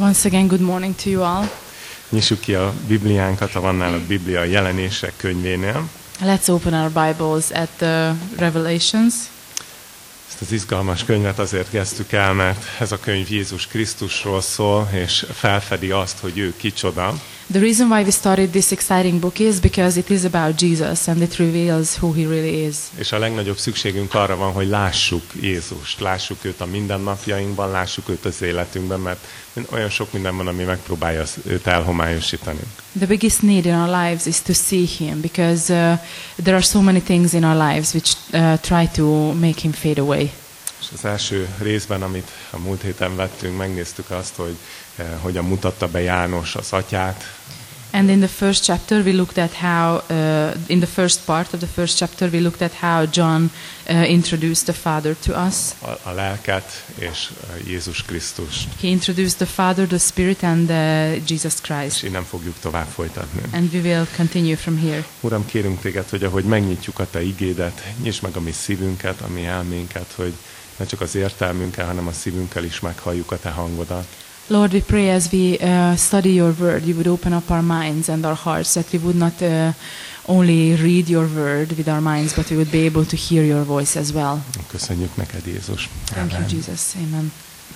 Once again, good morning to you all. Nyissuk ki a Bibliánkat, ha van nálad Biblia, a Jelenések könyvénél. Let's open our Bibles at the Revelations. Ezt az izgalmas könyvet azért kezdtük el, mert ez a könyv Jézus Krisztusról szól, és felfedi azt, hogy ő kicsoda. The reason why we started this exciting book is because it is about Jesus and it reveals who he really is. És a legnagyobb szükségünk arra van, hogy lássuk Jézust, lássuk őt a mindennapjainkban, lássuk őt az életünkben, mert olyan sok minden van, ami megpróbálja őt elhomályosítani. The biggest need in our lives is to see him because there are so many things in our lives which try to make him fade away. És az első részben, amit a múlt héten vettünk, megnéztük azt, hogy hogyan mutatta be János az atyát. And in the first chapter we looked at how, in the first part of the first chapter we looked at how John introduced the Father to us. A lelket és Jézus Krisztust. He introduced the Father, the Spirit and Jesus És Christ. innen fogjuk tovább folytatni. And we will continue from here. Uram, kérünk téged, hogy ahogy megnyitjuk a te igédet, nyisd meg a mi szívünket, a mi elménket, hogy ne csak az értelmünkkel, hanem a szívünkkel is meghalljuk a te hangodat. Lord, we pray as we study your word, you would open up our minds and our hearts, that we would not only read your word with our minds, but we would be able to hear your voice as well. Köszönjük neked, Jézus. Thank you, Jesus. Amen.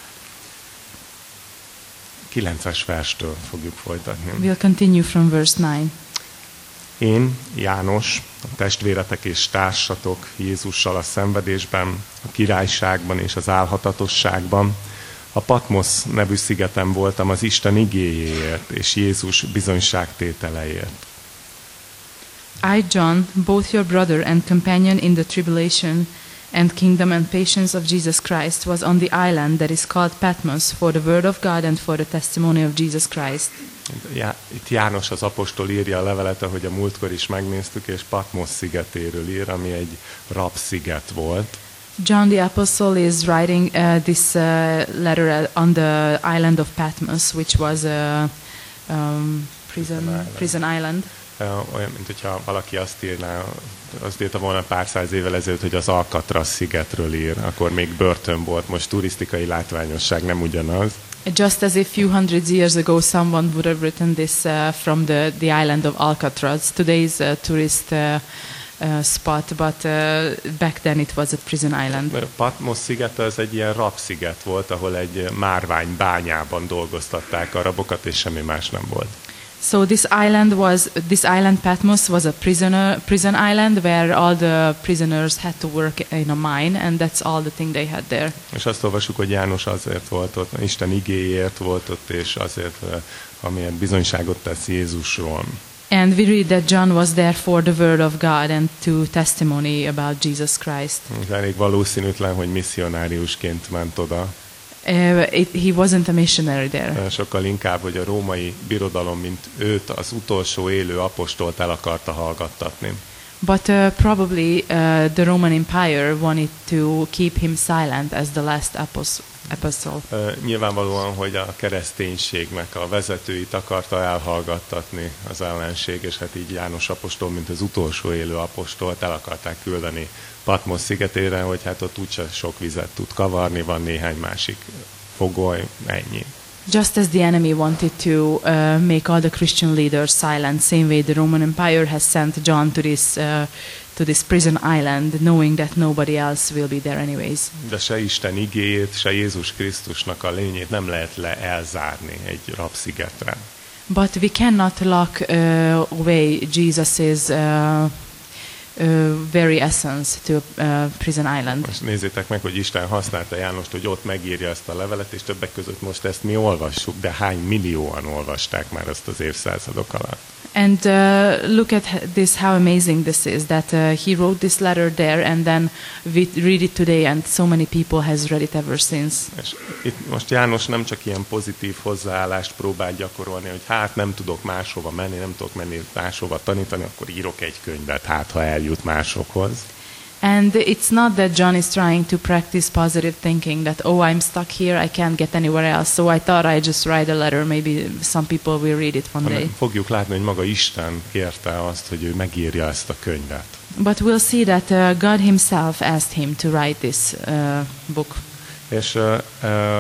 9-es verstől fogjuk folytatni. We'll continue from verse 9. Én, János, a testvéretek és társatok Jézussal a szenvedésben, a királyságban és az álhatatosságban, a Patmos nevű szigeten voltam az Isten igéjéért és Jézus bizonyságtételeiért. I, John, both your brother and companion in the tribulation and kingdom and patience of Jesus Christ, was on the island that is called Patmos for the word of God and for the testimony of Jesus Christ. Itt János az apostol írja a levelet, ahogy a múltkor is megnéztük, és Patmos szigetéről ír, ami egy rabsziget volt. John the Apostle is writing this letter on the island of Patmos, which was a prison island. Olyan, mint hogyha valaki azt írta volna pár száz évvel ezelőtt, hogy az Alcatraz szigetről ír, akkor még börtön volt, most turisztikai látványosság, nem ugyanaz. Just as a few hundred years ago someone would have written this from the island of Alcatraz. Today's a tourist spot, but back then it was a prison island. Patmos szigete az egy ilyen rabsziget volt, ahol egy márvány bányában dolgoztatták a rabokat, és semmi más nem volt. So this island Patmos was a prison island where all the prisoners had to work in a mine, and that's all the thing they had there. És azt olvasjuk, hogy János azért volt ott, Isten igéjéért volt ott, és azért, amilyen bizonyságot tesz Jézusról. And we read that John was there for the word of God and to testimony about Jesus Christ. Elég valószínűtlen, hogy misszionáriusként ment oda. He wasn't a missionary there. Sokkal inkább, hogy a római birodalom, mint őt, az utolsó élő apostolt el akarta hallgattatni. But probably the Roman Empire wanted to keep him silent as the last apostle. Nyilvánvalóan, hogy a kereszténységnek a vezetőit akarta elhallgattatni az ellenség, és hát így János apostol, mint az utolsó élő apostolt el akarták küldeni Patmos szigetére, hogy hát ott úgyse sok vizet tud kavarni, van néhány másik fogoly, ennyi. Just as the enemy wanted to make all the Christian leaders silent, same way the Roman Empire has sent John to this prison island, knowing that nobody else will be there anyways. De se Isten igéjét, se Jézus Krisztusnak a lényét nem lehet elzárni egy rabszigetre. But we cannot lock away Jesus's very essence to a prison island. Most nézzétek meg, hogy Isten használta Jánost, hogy ott megírja ezt a levelet, és többek között most ezt mi olvassuk, de hány millióan olvasták már azt az évszázadok alatt. And look at this, how amazing this is, that he wrote this letter there, and then we read it today, and so many people has read it ever since. És itt most János nem csak ilyen pozitív hozzáállást próbál gyakorolni, hogy hát nem tudok máshova menni, nem tudok menni máshova tanítani, akkor írok egy könyvet, hát ha eljut másokhoz. And it's not that John is trying to practice positive thinking, that, oh, I'm stuck here, I can't get anywhere else, so I thought I'd just write a letter, maybe some people will read it one day. Fogjuk látni, hogy maga Isten kérte azt, hogy ő megírja ezt a könyvet. But we'll see that God himself asked him to write this book. És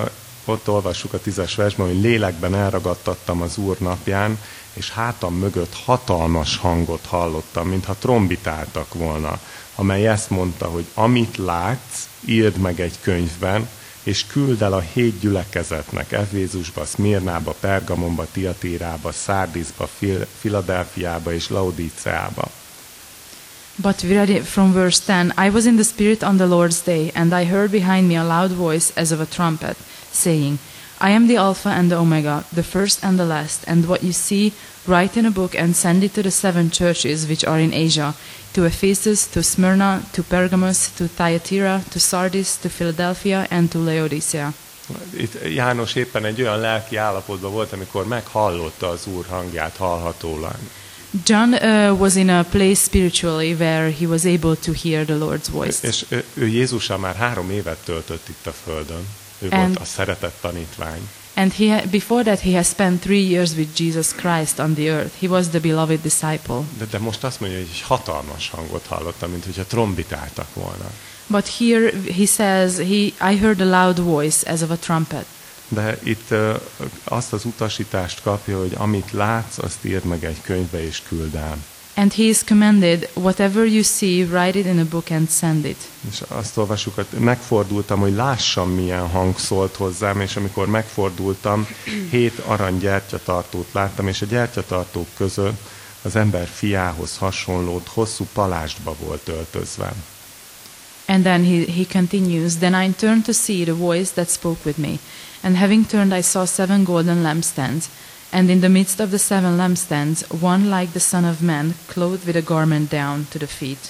ott olvassuk a 10-es versben, hogy lélekben elragadtattam az Úr napján, és hátam mögött hatalmas hangot hallottam, mintha trombitáltak volna, amely ezt mondta, hogy amit látsz, írd meg egy könyvben, és küld el a 7 gyülekezetnek, Efézusba, Szmirnába, Pergamonba, Tiatírába, Szárdisba, Filadelfiába és Laodiceába. But we read it from verse 10. I was in the Spirit on the Lord's day, and I heard behind me a loud voice as of a trumpet, saying, I am the Alpha and the Omega, the first and the last, and what you see, write in a book and send it to the 7 churches which are in Asia, to Ephesus, to Smyrna, to Pergamos, to Thyatira, to Sardis, to Philadelphia, and to Laodicea. Itt János éppen egy olyan lelki állapotban volt, amikor meghallotta az Úr hangját hallhatólag. John was in a place spiritually where he was able to hear the Lord's voice. És ő Jézussal már 3 évet töltött itt a földön. Ő volt a szeretett tanítvány. And before that he has spent 3 years with Jesus Christ on the earth. He was the beloved disciple. De most azt mondja, hogy egy hatalmas hangot hallottam, mint hogyha trombitáltak volna. But here he says, I heard a loud voice as of a trumpet. De itt azt az utasítást kapja, hogy amit látsz, azt írd meg egy könyvbe és küld el. And he is commanded, whatever you see, write it in a book and send it. És azt olvassuk, hogy megfordultam, hogy lássam, milyen hang szólt hozzám, és amikor megfordultam, 7 arany gyertyatartót láttam, és a gyertyatartók között az ember fiához hasonlót hosszú palástba volt öltözve. And then he continues, then I turned to see the voice that spoke with me. And having turned, I saw 7 golden lampstands. And in the midst of the 7 lampstands, one like the Son of Man, clothed with a garment down to the feet.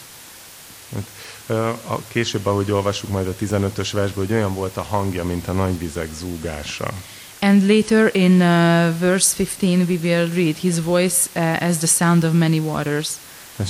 Később, ahogy olvassuk majd a 15-ös versből, hogy olyan volt a hangja, mint a nagy vizek zúgása. And later in verse 15 we will read his voice as the sound of many waters. És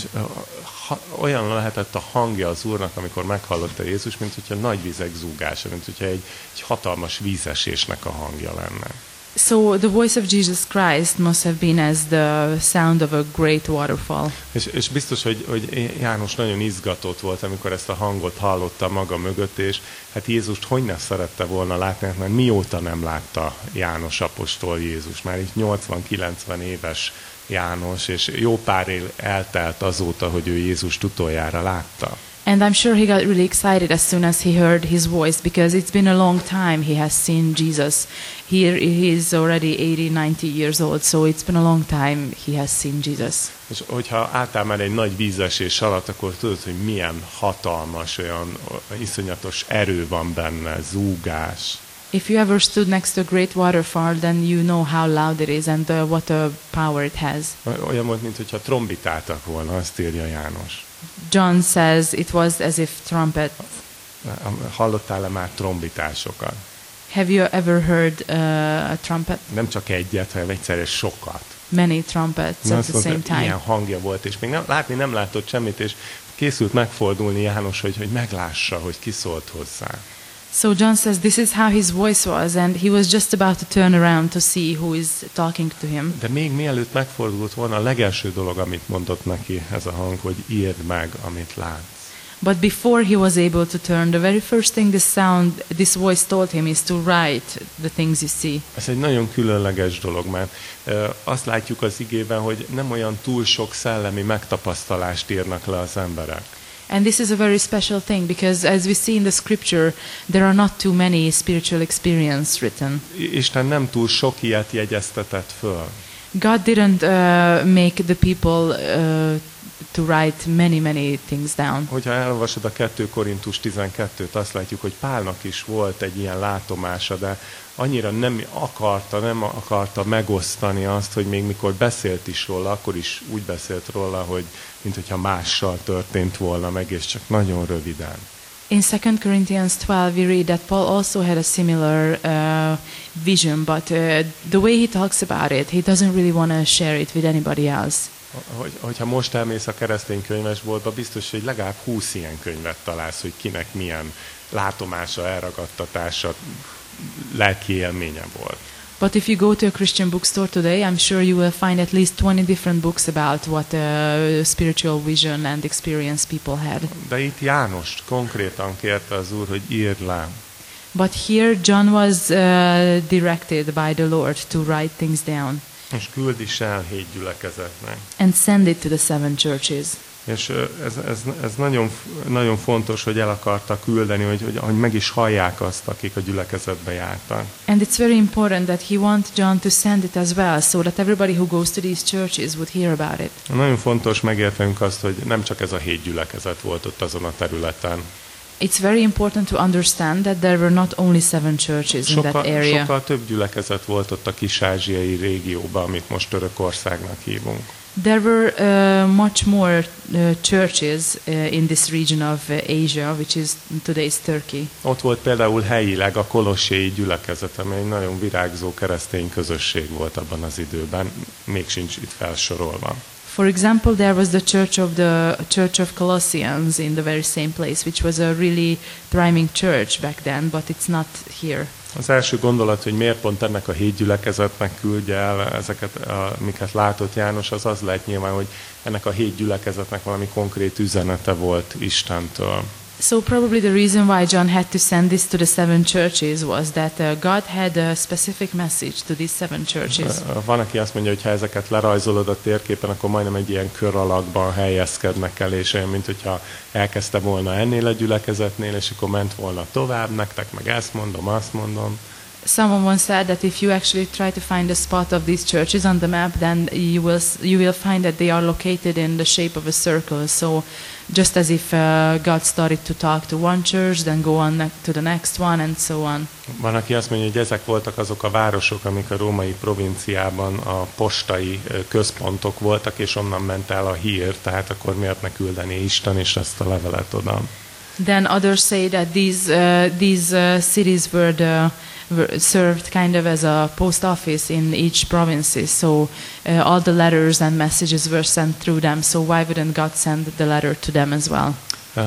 olyan lehetett a hangja az Úrnak, amikor meghallotta Jézus, mint hogyha nagy vizek zúgása, mint hogyha egy hatalmas vízesésnek a hangja lenne. So the voice of Jesus Christ must have been as the sound of a great waterfall. És biztos, hogy János nagyon izgatott volt, amikor ezt a hangot hallotta maga mögött, és hát Jézust hogy ne szerette volna látni, mert mióta nem látta János apostol Jézus. Már így 80-90 éves János, és jó pár év eltelt azóta, hogy ő Jézust utoljára látta. And I'm sure he got really excited as soon as he heard his voice, because it's been a long time he has seen Jesus. He is already 80-90 years old, so it's been a long time he has seen Jesus. És hogyha átáll már egy nagy vízesés alatt, akkor tudod, hogy milyen hatalmas, olyan iszonyatos erő van benne, zúgás. If you ever stood next to a great waterfall, then you know how loud it is and what a power it has. Olyan volt, mintha trombitáltak volna, azt írja János. John says it was as if trumpet. Hallottál-e már trombitásokat? Have you ever heard a trumpet? Nem csak egyet, hanem egyszerre sokat. Many trumpets at the same time. Ilyen hangja volt, és még nem látott semmit, és készült megfordulni János, hogy meglássa, hogy ki szólt hozzá. So John says this is how his voice was, and he was just about to turn around to see who is talking to him. De még mielőtt megfordult volna, a legelső dolog, amit mondott neki ez a hang, hogy írd meg, amit látsz. But before he was able to turn, the very first thing this voice told him is to write the things you see. Ez egy nagyon különleges dolog, mert azt látjuk az igében, hogy nem olyan túl sok szellemi megtapasztalást írnak le az emberek. And this is a very special thing, because as we see in the scripture, there are not too many spiritual experiences written. Isten nem túl sok ilyet jegyeztetett föl. God didn't make the people to write many things down. Hogyha elolvasod a 2 Korintus 12-t, azt látjuk, hogy Pálnak is volt egy ilyen látomása, de annyira nem akarta megosztani azt, hogy még mikor beszélt is róla, akkor is úgy beszélt róla, hogy minthogyha mással történt volna meg, és csak nagyon röviden. In 2 Corinthians 12 we read that Paul also had a similar vision, but the way he talks about it, he doesn't really want to share it with anybody else. Hogyha most elmész a keresztény könyvesboltba, biztos, hogy legalább 20 ilyen könyvet találsz, hogy kinek milyen látomása, elragadtatása, lelki élménye volt. But if you go to a Christian bookstore today, I'm sure you will find at least 20 different books about what spiritual vision and experience people had. De itt Jánost konkrétan kérte az Úr, hogy írd le. But here John was directed by the Lord to write things down És küld is el 7 gyülekezetnek. and send it to the 7 churches. És ez nagyon, nagyon fontos, hogy el akarta küldeni, hogy meg is hallják azt, akik a gyülekezetbe jártak. And it's very important that he wanted John to send it as well, so that everybody who goes to these churches would hear about it. Nagyon fontos megértenünk azt, hogy nem csak ez a 7 gyülekezet volt ott azon a területen. It's very important to understand that there were not only 7 churches in that area. Sokkal több gyülekezet volt ott a kis-ázsiai régióban, amit most Törökországnak hívunk. There were much more churches in this region of Asia, which is today's Turkey. Ott volt például helyileg a kolosséi gyülekezet, amely egy nagyon virágzó keresztény közösség volt abban az időben, még sincs itt felsorolva. For example, there was the Church of Colossians in the very same place, which was a really thriving church back then, but it's not here. Az első gondolat, hogy miért pont ennek a 7 gyülekezetnek küldje el ezeket, amiket látott János, az lehet nyilván, hogy ennek a 7 gyülekezetnek valami konkrét üzenete volt Istentől. So probably the reason why John had to send this to the 7 churches was that God had a specific message to these 7 churches. Van, aki azt mondja, hogy ha ezeket lerajzolod a térképen, akkor majdnem egy ilyen kör alakban helyezkednek el, és olyan, mint hogyha elkezdte volna ennél a gyülekezetnél, és akkor ment volna tovább, nektek meg ezt mondom, azt mondom. Someone once said that if you actually try to find a spot of these churches on the map, then you will find that they are located in the shape of a circle. So just as if God started to talk to one church, then go on to the next one, and so on. Van, aki azt mondja, hogy ezek voltak azok a városok, amik a római provinciában a postai központok voltak, és onnan ment el a hír, tehát akkor miért ne küldeni Isten és ezt a levelet oda. Then others say that these cities were served kind of as a post office in each province. So all the letters and messages were sent through them. So why wouldn't God send the letter to them as well?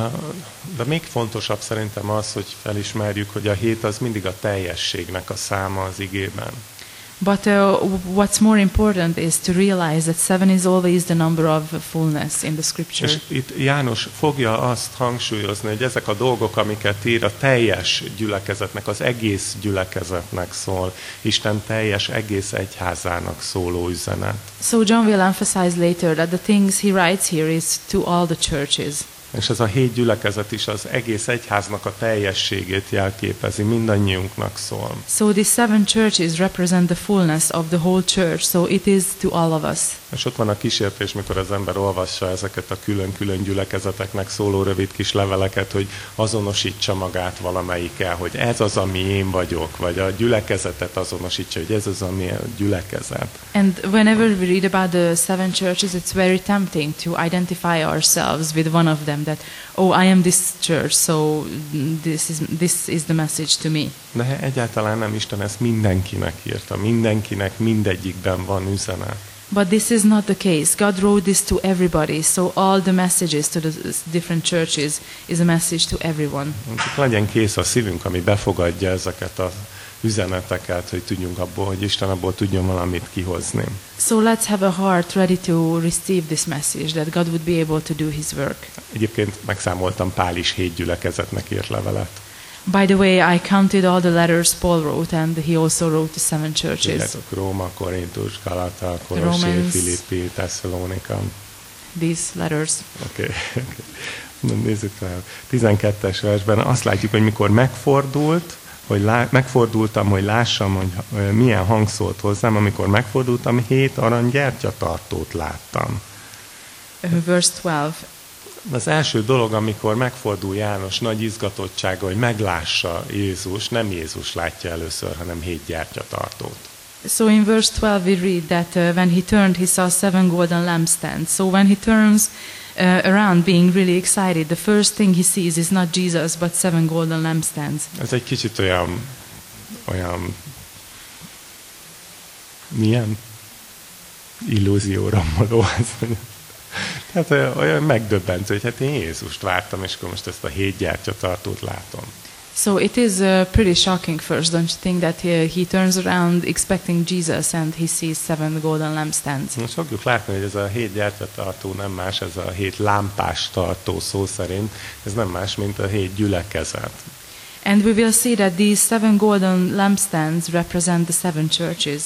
De még fontosabb szerintem az, hogy felismerjük, hogy a 7 az mindig a teljességnek a száma az igében. But what's more important is to realize that 7 is always the number of fullness in the scripture. És itt János fogja azt hangsúlyozni, hogy ezek a dolgok, amiket ír, a teljes gyülekezetnek, az egész gyülekezetnek szól, Isten teljes egész egyházának szóló üzenet. So John will emphasize later that the things he writes here is to all the churches. És ez a 7 gyülekezet is az egész egyháznak a teljességét jelképezi, mindannyiunknak szól. So these 7 churches represent the fullness of the whole church, so it is to all of us. És ott van a kísértés, mikor az ember olvassa ezeket a külön-külön gyülekezeteknek szóló rövid kis leveleket, hogy azonosítsa magát valamelyikkel, hogy ez az, ami én vagyok, vagy a gyülekezetet azonosítsa, hogy ez az, ami a gyülekezet. And whenever we read about the 7 churches, it's very tempting to identify ourselves with one of them, that, oh, I am this church, so this is the message to me. De egyáltalán nem, Isten ezt mindenkinek írta, mindenkinek mindegyikben van üzenet. But this is not the case. God wrote this to everybody, so all the messages to the different churches is a message to everyone. Csak legyen kész a szívünk, ami befogadja ezeket az üzeneteket, hogy tudjunk abból, hogy Isten abból tudjon valamit kihozni. So let's have a heart ready to receive this message, that God would be able to do His work. Egyébként megszámoltam, Pál is 7 gyülekezetnek írt levelet. By the way, I counted all the letters Paul wrote, and he also wrote to 7 churches. Tudjátok, Róma, Korintus, Galata, Kolossé, Filippi, Tesszalonika. These letters. Oké. Nézzük fel. 12-es versben azt látjuk, hogy mikor megfordultam, hogy lássam, hogy milyen hang szólt hozzám, amikor megfordultam, 7 arany gyertyatartót láttam. Verse 12. Az első dolog, amikor megfordul János nagy izgatottsága, hogy meglássa Jézus, nem Jézus látja először, hanem 7 gyertyatartót. So in verse 12 we read that when he turned, he saw 7 golden lampstands. So when he turns around being really excited, the first thing he sees is not Jesus, but 7 golden lampstands. Ez egy kicsit olyan milyen illúzióra való az. Tehát olyan megdöbbentő, hogy hát én Jézust vártam, és akkor most ezt a 7 gyertyatartót látom. So it is pretty shocking first, don't you think, that he turns around expecting Jesus and he sees 7 golden lampstands. Most fogjuk látni, hogy ez a 7 gyertyatartó nem más, ez a 7 lámpás tartó szó szerint, ez nem más, mint a 7 gyülekezet. And we will see that these 7 golden lampstands represent the 7 churches.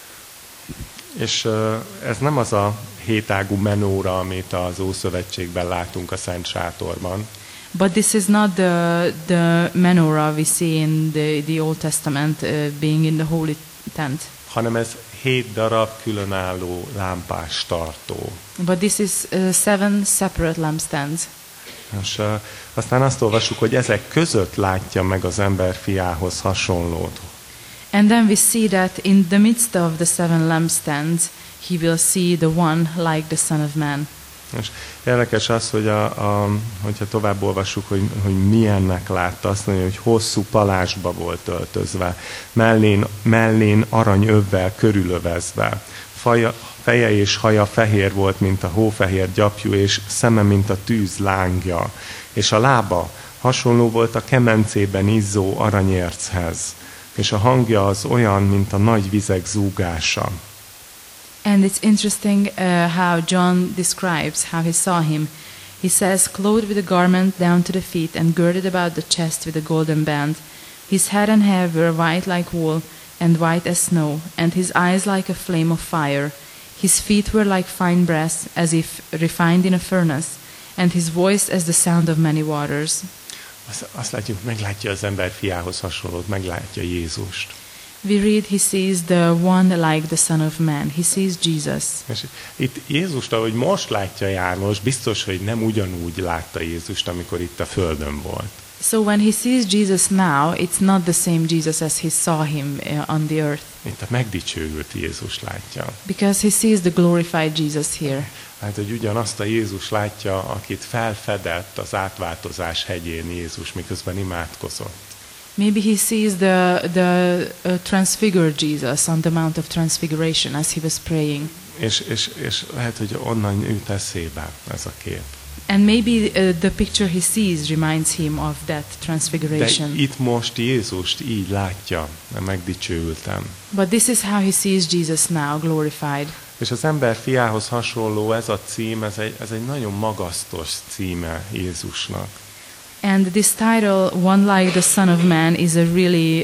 És ez nem az a hétágú menóra, amit az Ószövetségben látunk a Szent Sátorban, But this is not the menorah we see in the Old Testament being in the holy tent. hanem ez 7 darab különálló lámpás tartó. But this is 7 separate lampstands. És aztán azt olvassuk, hogy ezek között látja meg az ember fiához hasonlót. And then we see that in the midst of the 7 lampstands, he will see the one like the Son of Man. És érdekes az, hogy hogyha tovább olvassuk, hogy milyennek látta, azt mondja, hogy hosszú palásba volt öltözve, mellén aranyövvel körülövezve, feje és haja fehér volt, mint a hófehér gyapjú, és szeme, mint a tűz lángja, és a lába hasonló volt a kemencében izzó aranyérchez, és a hangja az olyan, mint a nagy vizek zúgása. And it's interesting how John describes how he saw him. He says, clothed with a garment down to the feet and girded about the chest with a golden band. His head and hair were white like wool and white as snow, and his eyes like a flame of fire. His feet were like fine brass, as if refined in a furnace, and his voice as the sound of many waters. Azt látjuk, meglátja az ember fiához hasonlót, meglátja Jézust. We read, he sees the one like the Son of Man. He sees Jesus. És itt Jézust, ahogy most látja János, biztos, hogy nem ugyanúgy látta Jézust, amikor itt a földön volt. So when he sees Jesus now, it's not the same Jesus as he saw him on the earth. Itt a megdicsőült Jézus látja. Because he sees the glorified Jesus here. Hát, hogy ugyanazt a Jézus látja, akit felfedett az átváltozás hegyén Jézus, miközben imádkozott. Maybe he sees the transfigured Jesus on the Mount of Transfiguration as he was praying. És lehet, hogy onnan jut eszébe ez a kép. And maybe the picture he sees reminds him of that transfiguration. De itt most Jézust így látja, megdicsőültem. But this is how he sees Jesus now, glorified. És az ember fiához hasonló ez a cím, ez egy nagyon magasztos címe Jézusnak. And this title, One Like the Son of Man, is a really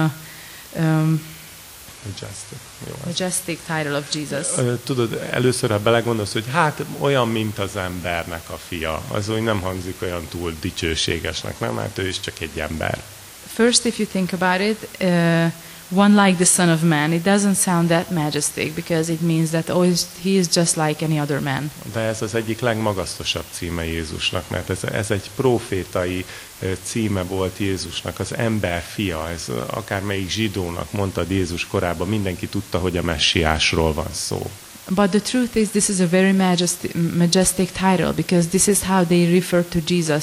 majestic title of Jesus. Tudod, először, ha belegondolsz, hogy hát olyan, mint az embernek a fia, az úgy nem hangzik olyan túl dicsőségesnek, nem? Hát ő is csak egy ember. First, if you think about it, one like the Son of Man, it doesn't sound that majestic because it means that he is just like any other man. De ez az egyik legmagasztosabb címe Jézusnak, mert ez egy profétai címe volt Jézusnak, az ember fia. Ez akármelyik zsidónak mondtad Jézus korában, mindenki tudta, hogy a messiásról van szó. But the truth is, this is a very majestic title because this is how they refer to Jesus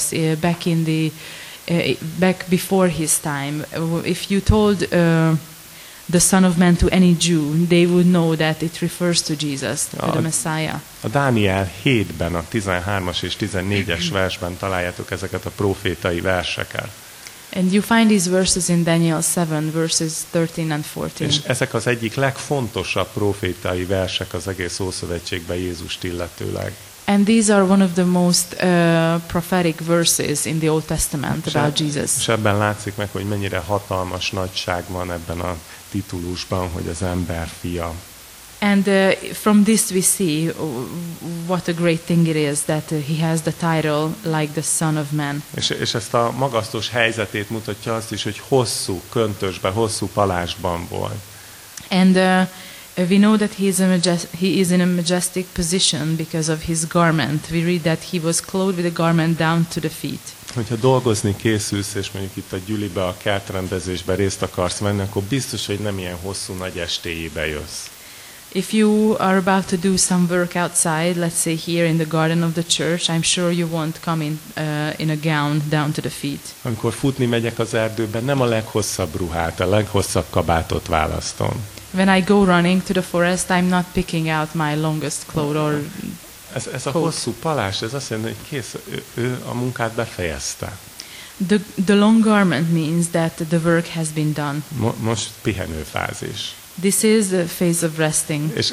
back before his time. If you told the Son of Man to any Jew, they would know that it refers to Jesus, to the Messiah. A Dániel 7-ben, a 13-as és 14-es versben találjátok ezeket a profétai verseket. And you find these verses in Daniel 7, verses 13 and 14. És ezek az egyik legfontosabb profétai versek az egész Ószövetségben Jézust illetőleg. And these are one of the most prophetic verses in the Old Testament about Jesus. És ebben látszik meg, hogy mennyire hatalmas nagyság van ebben a titulusban, hogy az ember fia. And from this we see what a great thing it is that he has the title like the Son of Man. És ezt a magasztos helyzetét mutatja azt is, hogy hosszú köntösben, hosszú palásban volt. And we know that he is in a majestic position because of his garment. We read that he was clothed with a garment down to the feet. Hogyha dolgozni készülsz, és mondjuk itt a gyülibe, a kertrendezésben részt akarsz venni, akkor biztos, hogy nem ilyen hosszú nagy estéjébe jössz. If you are about to do some work outside, let's say here in the garden of the church, I'm sure you won't come in a gown down to the feet. Amikor futni megyek az erdőben, nem a leghosszabb ruhát, a leghosszabb kabátot választom. When I go running to the forest, I'm not picking out my longest coat or Ez a hosszú palás, ez azt jelenti, hogy kész, ő a munkát befejezte. The long garment means that the work has been done. Most pihenőfázis. This is the phase of resting. És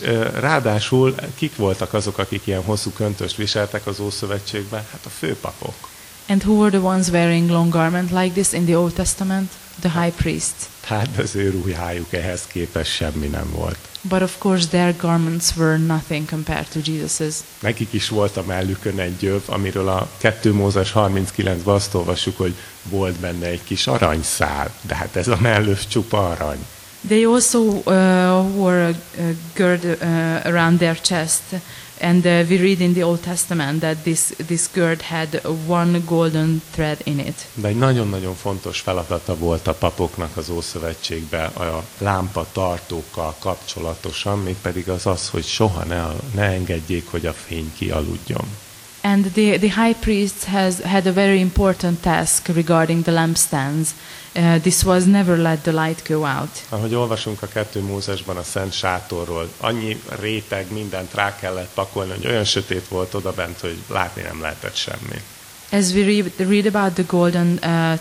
ráadásul kik voltak azok, akik ilyen hosszú köntöst viseltek az Ószövetségben? Hát a főpapok. And who were the ones wearing long garment like this in the Old Testament? The high priest. Hát az ő ruhájuk ehhez képest semmi nem volt. But of course their garments were nothing compared to Jesus's. Nekik is volt a mellükön egy gyöv, amiről a 2 Mózes 39-ben azt olvassuk, hogy volt benne egy kis aranyszál, de hát ez a mellőv csupa arany. They also wore a gird around their chest, and we read in the Old Testament that this gird had one golden thread in it. De egy nagyon-nagyon fontos feladata volt a papoknak az Ószövetségben a lámpa tartókkal kapcsolatosan, mégpedig az, hogy soha ne engedjék, hogy a fény kialudjon. And the high priest had a very important task regarding the lampstands. This was never let the light go out. Ahogy olvasunk a 2 Mózesban a Szent Sátorról, annyi réteg, mindent rá kellett pakolni, hogy olyan sötét volt odabent, hogy látni nem lehetett semmi. As we read about the golden,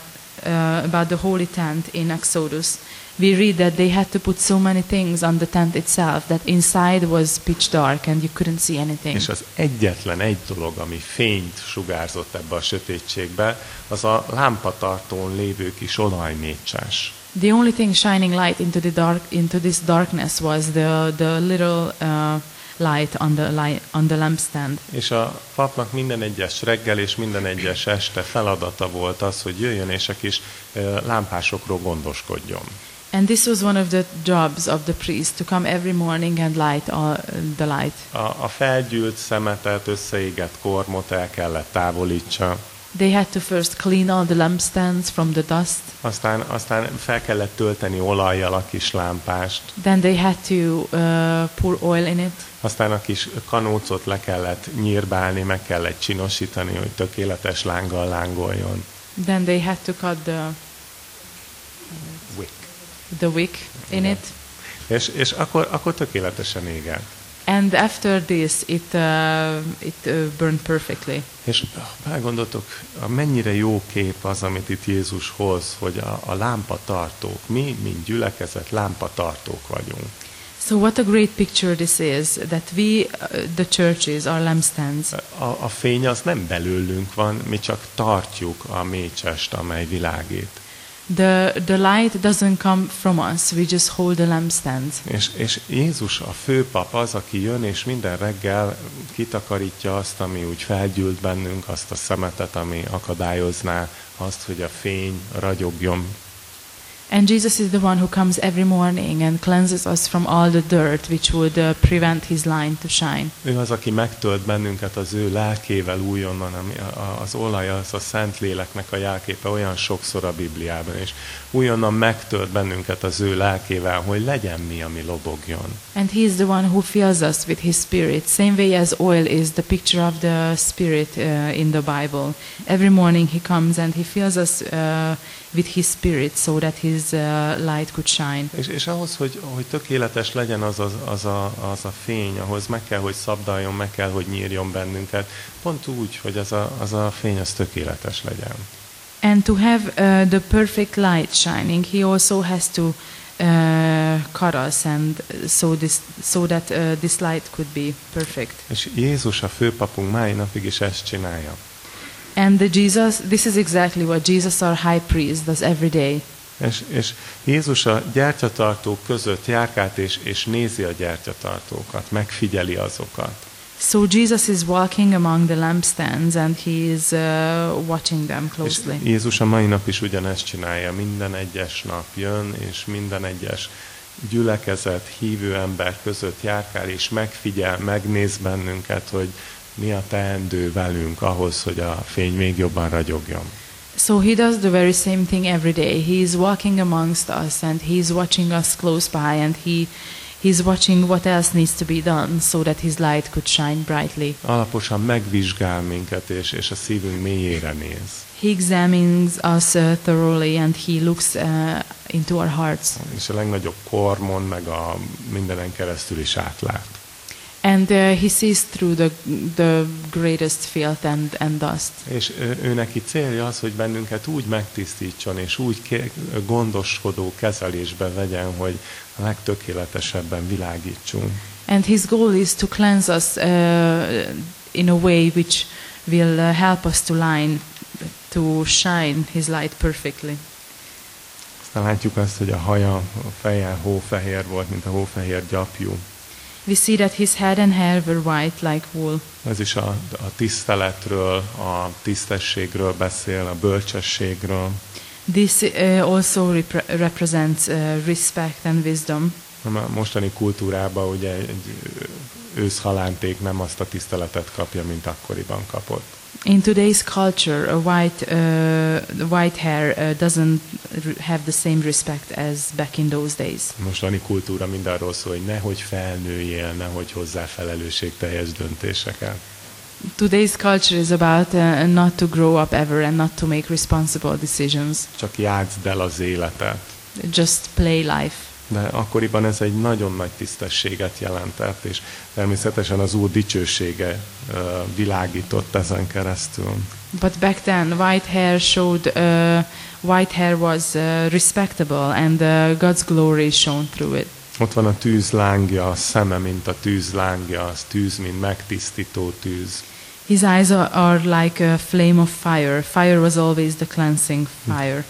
about the holy tent in Exodus, we read that they had to put so many things on the tent itself that inside was pitch dark and you couldn't see anything. És az egyetlen egy dolog, ami fényt sugárzott ebbe a sötétségbe, az a lámpatartón lévő kis olajmécsás. The only thing shining light into this darkness was the little light on the lampstand. És a papnak minden egyes reggel és minden egyes este feladata volt az, hogy jöjjön és a kis lámpásokról gondoskodjon. And this was one of the jobs of the priest, to come every morning and light the light. A felgyűlt szemetet, összeégett kormot el kellett távolítsa. They had to first clean all the lampstands from the dust. Aztán fel kellett tölteni olajjal a kis lámpást. Then they had to pour oil in it. Aztán a kis kanócot le kellett nyírbálni, meg kellett csinosítani, hogy tökéletes lánggal lángoljon. Then they had to cut the wick in it. És akkor tökéletesen égett. And after this, it burned perfectly. És elgondoltok, mennyire jó kép az, amit itt Jézus hoz, hogy a lámpatartók, mi, mint gyülekezet, lámpatartók vagyunk. So what a great picture this is, that we, the churches, are lampstands. A fény az nem belőlünk van, mi csak tartjuk a mécsest, amely világít. The light doesn't come from us, we just hold the lampstands. És Jézus a főpap az, aki jön, és minden reggel kitakarítja azt, ami úgy felgyűlt bennünk, azt a szemetet, ami akadályozná azt, hogy a fény ragyogjon. And Jesus is the one who comes every morning and cleanses us from all the dirt which would prevent his light to shine. Ő az, aki megtölt bennünket az ő lelkével újonnan, ami az olaj, az a Szentléleknek a jelképe olyan sokszor a Bibliában, és újonnan megtölt bennünket az ő lelkével, hogy legyen mi, ami lobogjon. And he is the one who fills us with his spirit, same way as oil is the picture of the spirit in the Bible. Every morning he comes and he fills us with his spirit so that his light could shine. És ahhoz, hogy tökéletes legyen az a fény, ahhoz meg kell, hogy szabdaljon, meg kell, hogy nyírjon bennünket, pont úgy, hogy az a fény az tökéletes legyen. And to have the perfect light shining, he also has to cut us, and so that this light could be perfect. És Jézus a főpapunk mai napig is ezt csinálja. And this is exactly what Jesus, our high priest, does every day. És Jézus a gyertyatartók között járkált, és nézi a gyertyatartókat, megfigyeli azokat. So Jesus is walking among the lampstands and he is watching them closely. És Jézus a mai nap is ugyanezt csinálja, minden egyes nap jön, és minden egyes gyülekezet, hívő ember között járkál, és megfigyel, megnéz bennünket, hogy mi a teendő velünk ahhoz, hogy a fény még jobban ragyogjon. So he does the very same thing every day. He is walking amongst us and he is watching us close by, and he's watching what else needs to be done so that his light could shine brightly. Alaposan megvizsgál minket, és a szívünk mélyére néz. He examines us thoroughly and he looks into our hearts. És a legnagyobb kormon, meg a mindenen keresztül is átlát. And he sees through the greatest filth and dust. És ő neki célja az, hogy bennünket úgy megtisztítson, és úgy gondoskodó kezelésbe vegyen, hogy a legtökéletesebben világítsunk. And his goal is to cleanse us in a way which will help us to to shine his light perfectly. Aztán látjuk azt, hogy a haja, a feje hófehér volt, mint a hófehér gyapjú. We see that his head and hair were white like wool. Ez is a tiszteletről, a tisztességről beszél, a bölcsességről. This also represents respect and wisdom. A mostani kultúrában ugye egy őszhalánték nem azt a tiszteletet kapja, mint akkoriban kapott. In today's culture, a white hair doesn't have the same respect as back in those days. Mostani kultúra mind arról szól, hogy nehogy felnőjél, nehogy hozzá felelősségteljes döntéseket. Today's culture is about not to grow up ever and not to make responsible decisions. Csak játszd el az életet. Just play life. De akkoriban ez egy nagyon nagy tisztességet jelentett, és természetesen az Úr dicsősége világított ezen keresztül. But back then, white hair was respectable, and God's glory shone through it. Ott van a tűz lángja, a szeme, mint a tűz lángja, az tűz, mint megtisztító tűz. His eyes are like a flame of fire. Fire was always the cleansing fire.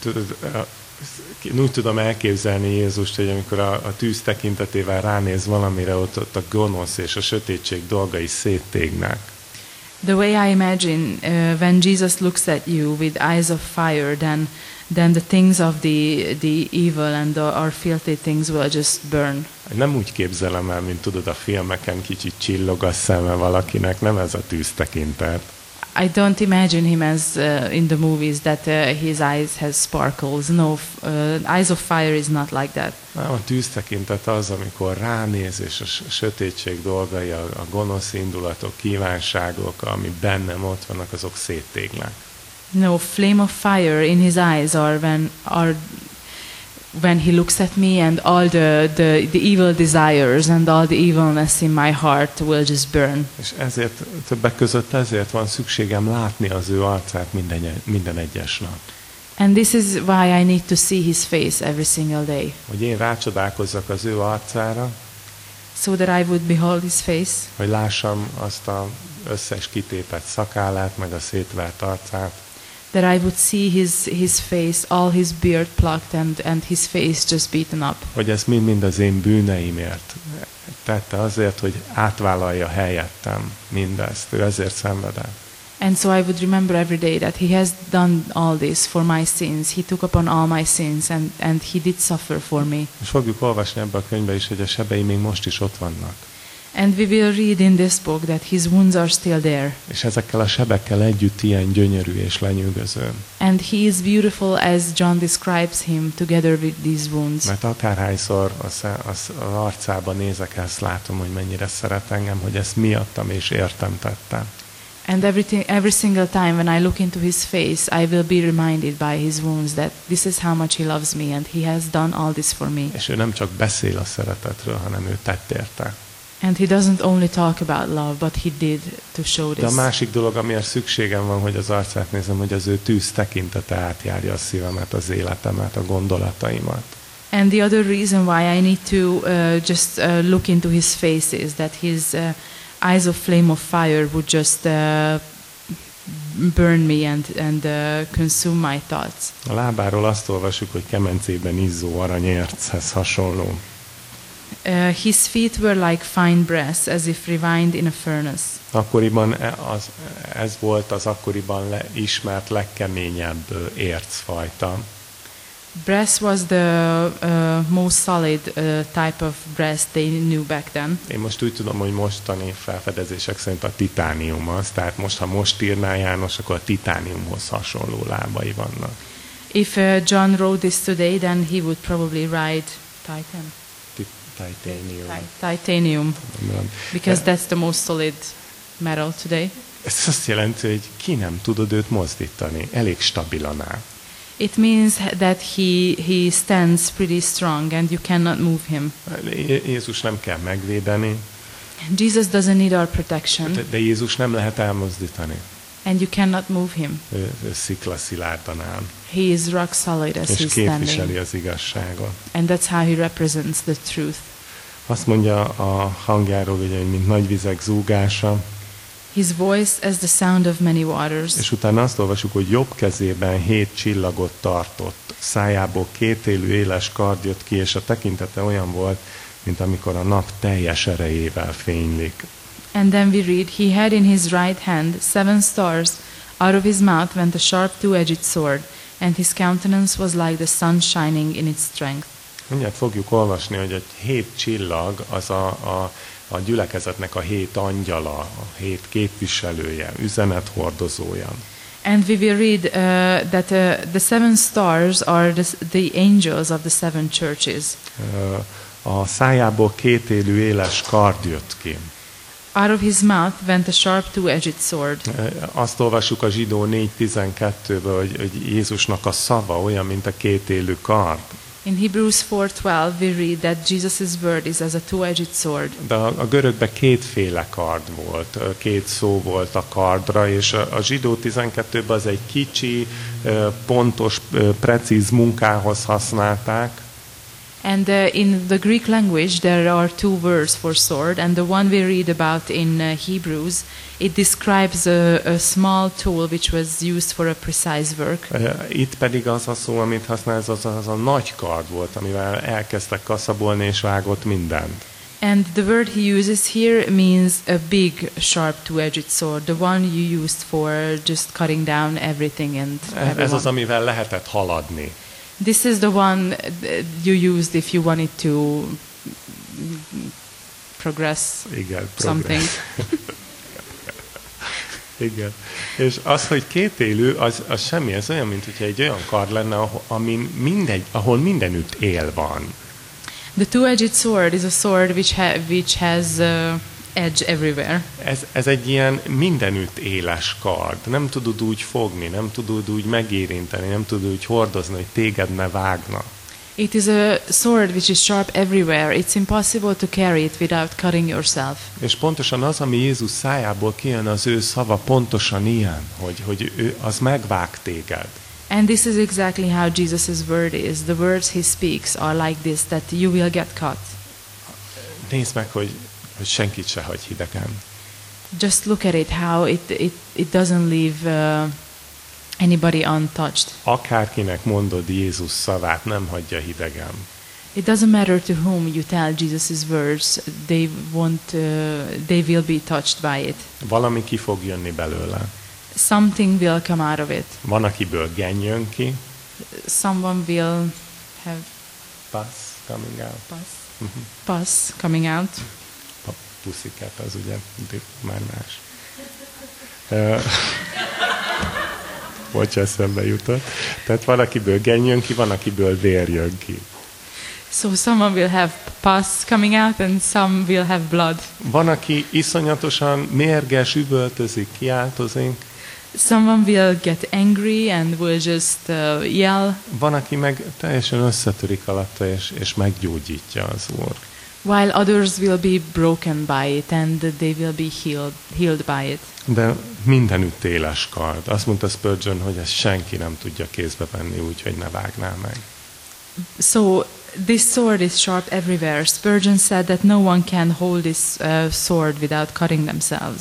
Úgy tudom elképzelni Jézust, hogy amikor a tűz tekintetével ránéz valamire, ott a gonosz és a sötétség dolgai széttégnek. The way I imagine when Jesus looks at you with eyes of fire, then the things of the evil and our filthy things will just burn. Nem úgy képzelem el, mint tudod, a filmeken kicsit csillog a szeme valakinek, nem ez a tűz tekintet. I don't imagine him as in the movies that his eyes has sparkles. No, eyes of fire is not like that. A tűz tekintet az, amikor ránéz, és a sötétség dolgai, a gonosz indulatok, kívánságok, ami bennem ott vannak, azok széttégnek. No, flame of fire in his eyes are when he looks at me, and all the evil desires and all the evilness in my heart will just burn. És ezért, többek között ezért van szükségem látni az ő arcát minden egyes nap. And this is why I need to see his face every single day. Hogy én rácsodálkozzak az ő arcára, so that I would behold his face, hogy lássam azt az összes kitépett szakállát, meg a szétvert arcát, that I would see his face, all his beard plucked and his face just beaten up. Hogy ez mind az én bűneimért tette, azért, hogy átvállalja helyettem mindezt. Ő ezért szenvedett. And so I would remember every day that he has done all this for my sins. He took upon all my sins and he did suffer for me. És fogjuk olvasni ebbe a könyvbe is, hogy a sebei még most is ott vannak. And we will read in this book that his wounds are still there. És ezekkel a sebekkel együtt ilyen gyönyörű és lenyűgöző. And he is beautiful as John describes him together with these wounds. Mert akárhányszor az arcába nézek, ezt látom, hogy mennyire szeret engem, hogy ezt miattam és értem tettem. And every single time when I look into his face, I will be reminded by his wounds that this is how much he loves me and he has done all this for me. És ő nem csak beszél a szeretetről, hanem ő tett érte. And he doesn't only talk about love, but he did to show this. De a másik dolog, amiért szükségem van, hogy az arcát nézem, hogy az ő tűz tekintete átjárja a szívemet, az életemet, a gondolataimat. And the other reason why I need to just look into his face is that his eyes of flame of fire would just burn me and consume my thoughts. A lábáról azt olvasjuk, hogy kemencében izzó aranyérchez hasonló. His feet were like fine brass, as if refined in a furnace. Akkoriban ez volt az akkoriban ismert legkeményebb ércfajta. Brass was the most solid type of brass they knew back then. Én most úgy tudom, hogy mostani felfedezések szerint a titánium az, tehát ha most írná János, akkor a titániumhoz hasonló lábai vannak. If John wrote this today, then he would probably write Titan. Titanium. Because that's the most solid metal today. Ez azt jelenti, hogy ki nem tudod őt mozdítani, elég stabilan áll. It means that he stands pretty strong and you cannot move him. Jézus nem kell megvédeni. Jesus doesn't need our protection. De Jézus nem lehet elmozdítani. And you cannot move him. Ő sziklaszilárdan áll. He is rock solid as he's standing. És képviseli az igazságot. And that's how he represents the truth. Azt mondja a hangjáról, ugye, hogy mint nagy vizek zúgása. His voice as the sound of many waters. És utána azt olvasjuk, hogy jobb kezében 7 csillagot tartott, szájából 2 élő éles kard jött ki, és a tekintete olyan volt, mint amikor a nap teljes erejével fénylik. And then we read, he had in his right hand 7 stars, out of his mouth went a sharp two-edged sword, and his countenance was like the sun shining in its strength. Mindjárt fogjuk olvasni, hogy egy 7 csillag az a gyülekezetnek a 7 angyala, a 7 képviselője, üzenethordozója. And we will read that the 7 stars are the angels of the 7 churches. A szájából 2 élő éles kard jött ki. Out of his mouth went a sharp two-edged sword. Azt olvassuk a Zsidó 4:12-ből, hogy Jézusnak a szava olyan, mint a 2 élő kard. In Hebrews 4:12 we read that Jesus' word is as a two-edged sword. De a görögben 2 féle kard volt, 2 szó volt a kardra, és a Zsidó 12-ben az egy kicsi, pontos, precíz munkához használták. And in the Greek language there are 2 words for sword, and the one we read about in Hebrews, it describes a small tool which was used for a precise work. Itt pedig az a szó, amit használ, az a nagy kard volt, amivel elkezdtek kaszabolni és vágott mindent. And the word he uses here means a big, sharp two-edged sword, the one you used for just cutting down everything and everyone. Ez az, amivel lehetett haladni. This is the one you used if you wanted to progress Igen, something. Igen. És az, hogy 2 élő, az semmi, ez olyan, mint hogyha egy olyan kard lenne, ahol mindenütt él van. The two-edged sword is a sword which has edge everywhere. Ez egy ilyen mindenütt éles kard. Nem tudod úgy fogni, nem tudod úgy megérinteni, nem tudod úgy hordozni, hogy téged ne vágna. It is a sword which is sharp everywhere. It's impossible to carry it without cutting yourself. És pontosan az, ami Jézus szájából kijön, az ő szava pontosan ilyen, hogy az megvág téged. And this is exactly how Jesus' word is. The words he speaks are like this, that you will get cut. Nézd meg, hogy senkit se hagy hidegen. Just look at it, how it doesn't leave anybody untouched. Akárkinek mondod Jézus szavát, nem hagyja hidegen. It doesn't matter to whom you tell Jesus' words, they will be touched by it. Valami ki fog jönni belőle. Something will come out of it. Van, akiből genny jön ki. Someone will have Pus coming out. pus coming out. Pussycat, az ugye már más. Hogyha eszembe jutott. Tehát van, akiből genny jön ki, van, akiből vér jön ki. So someone will have pus coming out and some will have blood. Van, aki iszonyatosan mérges, üvöltözik, kiáltozik. Someone will get angry and will just yell. Van, aki meg teljesen összetörik alatta, és meggyógyítja az Úr. While others will be broken by it and they will be healed by it. De mindenütt éles kard. Azt mondta Spurgeon, hogy ezt senki nem tudja kézbe venni úgy, hogy ne vágná meg. So this sword is sharp everywhere. Spurgeon said that no one can hold this sword without cutting themselves.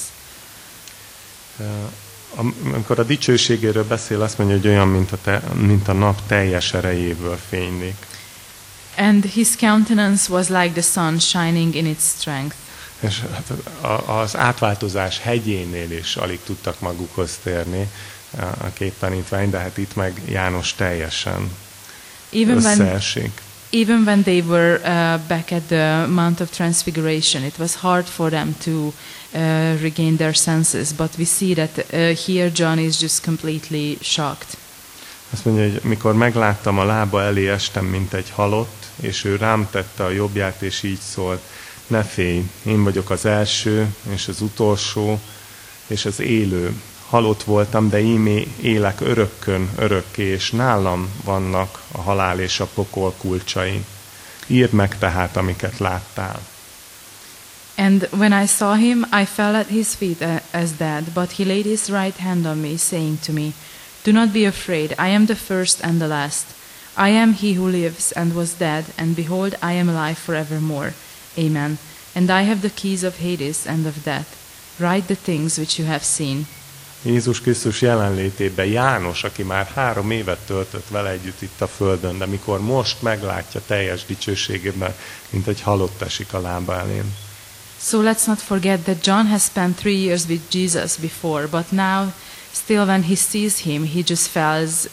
Amikor a dicsőségéről beszél, azt mondja, hogy olyan, mint a nap teljes erejéből fénylik. And his countenance was like the sun shining in its strength. És az átváltozás hegyénél is alig tudtak magukhoz térni a 2 tanítvány, de hát itt meg János teljesen összeesik. Even when they were back at the Mount of Transfiguration, it was hard for them to regain their senses, but we see that here John is just completely shocked. Azt mondja, hogy mikor megláttam, a lába elé estem, mint egy halott, és ő rám tette a jobbját, és így szólt: ne félj, én vagyok az első, és az utolsó, és az élő. Halott voltam, de ímé élek örökké, és nálam vannak a halál és a pokol kulcsai. Írd meg tehát, amiket láttál. And when I saw him, I fell at his feet as dead, but he laid his right hand on me, saying to me, do not be afraid, I am the first and the last. I am he who lives and was dead, and behold, I am alive forevermore. Amen. And I have the keys of Hades and of death. Write the things which you have seen. Jézus Krisztus jelenlétében János, aki már 3 évet töltött vele együtt itt a földön, de mikor most meglátja teljes dicsőségében, mint egy halott esik a lába elén. So let's not forget that John has spent 3 years with Jesus before, but now, still when he sees him, he just falls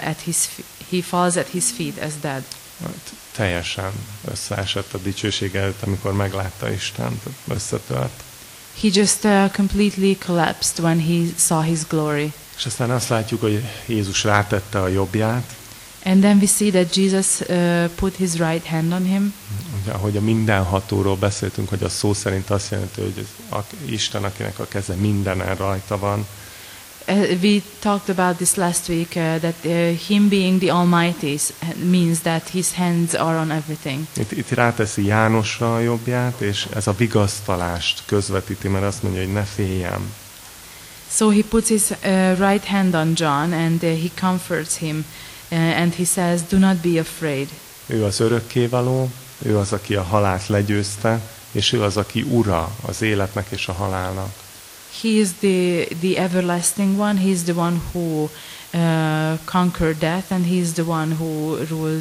at his feet as dead. Teljesen összeesett a dicsőség előtt, amikor meglátta Istent, összetört. He just completely collapsed when he saw his glory. És aztán azt látjuk, hogy Jézus rátette a jobbját. And then we see that Jesus put his right hand on him. Ugye, ahogy a mindenhatóról beszéltünk, hogy a szó szerint azt jelenti, hogy Isten, akinek a keze mindenen rajta van. We talked about this last week, that him being the Almighty means that his hands are on everything. Itt ráteszi Jánosra a jobbját, és ez a vigasztalást közvetíti, mert azt mondja, hogy ne féljem. So he puts his right hand on John, and he comforts him, and he says, "Do not be afraid." Ő az örökkévaló, ő az, aki a halált legyőzte, és ő az, aki ura az életnek és a halálnak. He is the everlasting one. He is the one who conquered death, and he is the one who rules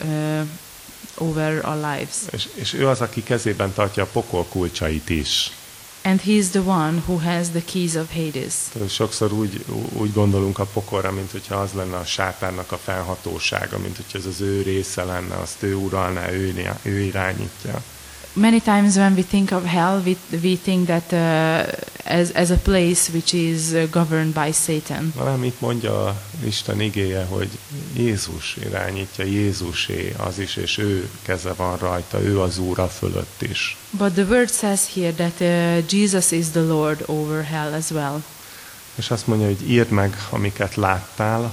over our lives. És ő az, aki kezében tartja a pokol kulcsait is. And he is the one who has the keys of Hades. Sokszor úgy gondolunk a pokolra, mint hogyha az lenne a sátánnak a fennhatósága, mint hogyha ez az ő része lenne, azt ő uralná, ő irányítja. Many times when we think of hell, we think that as a place which is governed by Satan. Valami itt mondja Isten igéje, hogy Jézus irányítja, Jézusé az is, és ő keze van rajta, ő az Úr fölött is. But the word says here that Jesus is the Lord over hell as well. És azt mondja, hogy írd meg, amiket láttál.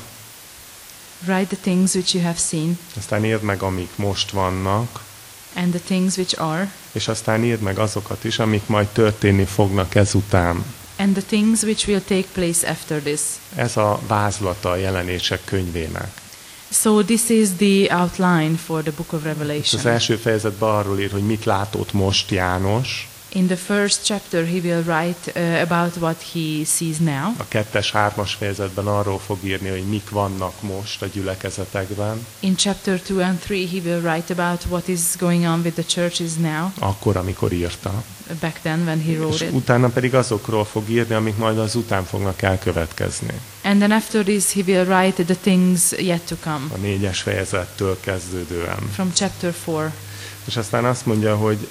Write the things which you have seen. Aztán írd meg, amik most vannak. And the things which are. És aztán írd meg azokat is, amik majd történni fognak ezután. And the things which will take place after this. Ez a vázlata a Jelenések könyvének. So this is the outline for the book of Revelation. Az első fejezetben arról ír, hogy mit látott most János. In the first chapter he will write about what he sees now. A 2-3 fejezetben arról fog írni, hogy mik vannak most a gyülekezetekben. In chapter 2 and 3 he will write about what is going on with the churches now. Akkor, amikor írta. Back then when he wrote it. Utána pedig azokról fog írni, amik majd azután fognak elkövetkezni. And then after this he will write the things yet to come. A 4. fejezettől kezdődően. From chapter 4. És aztán azt mondja, hogy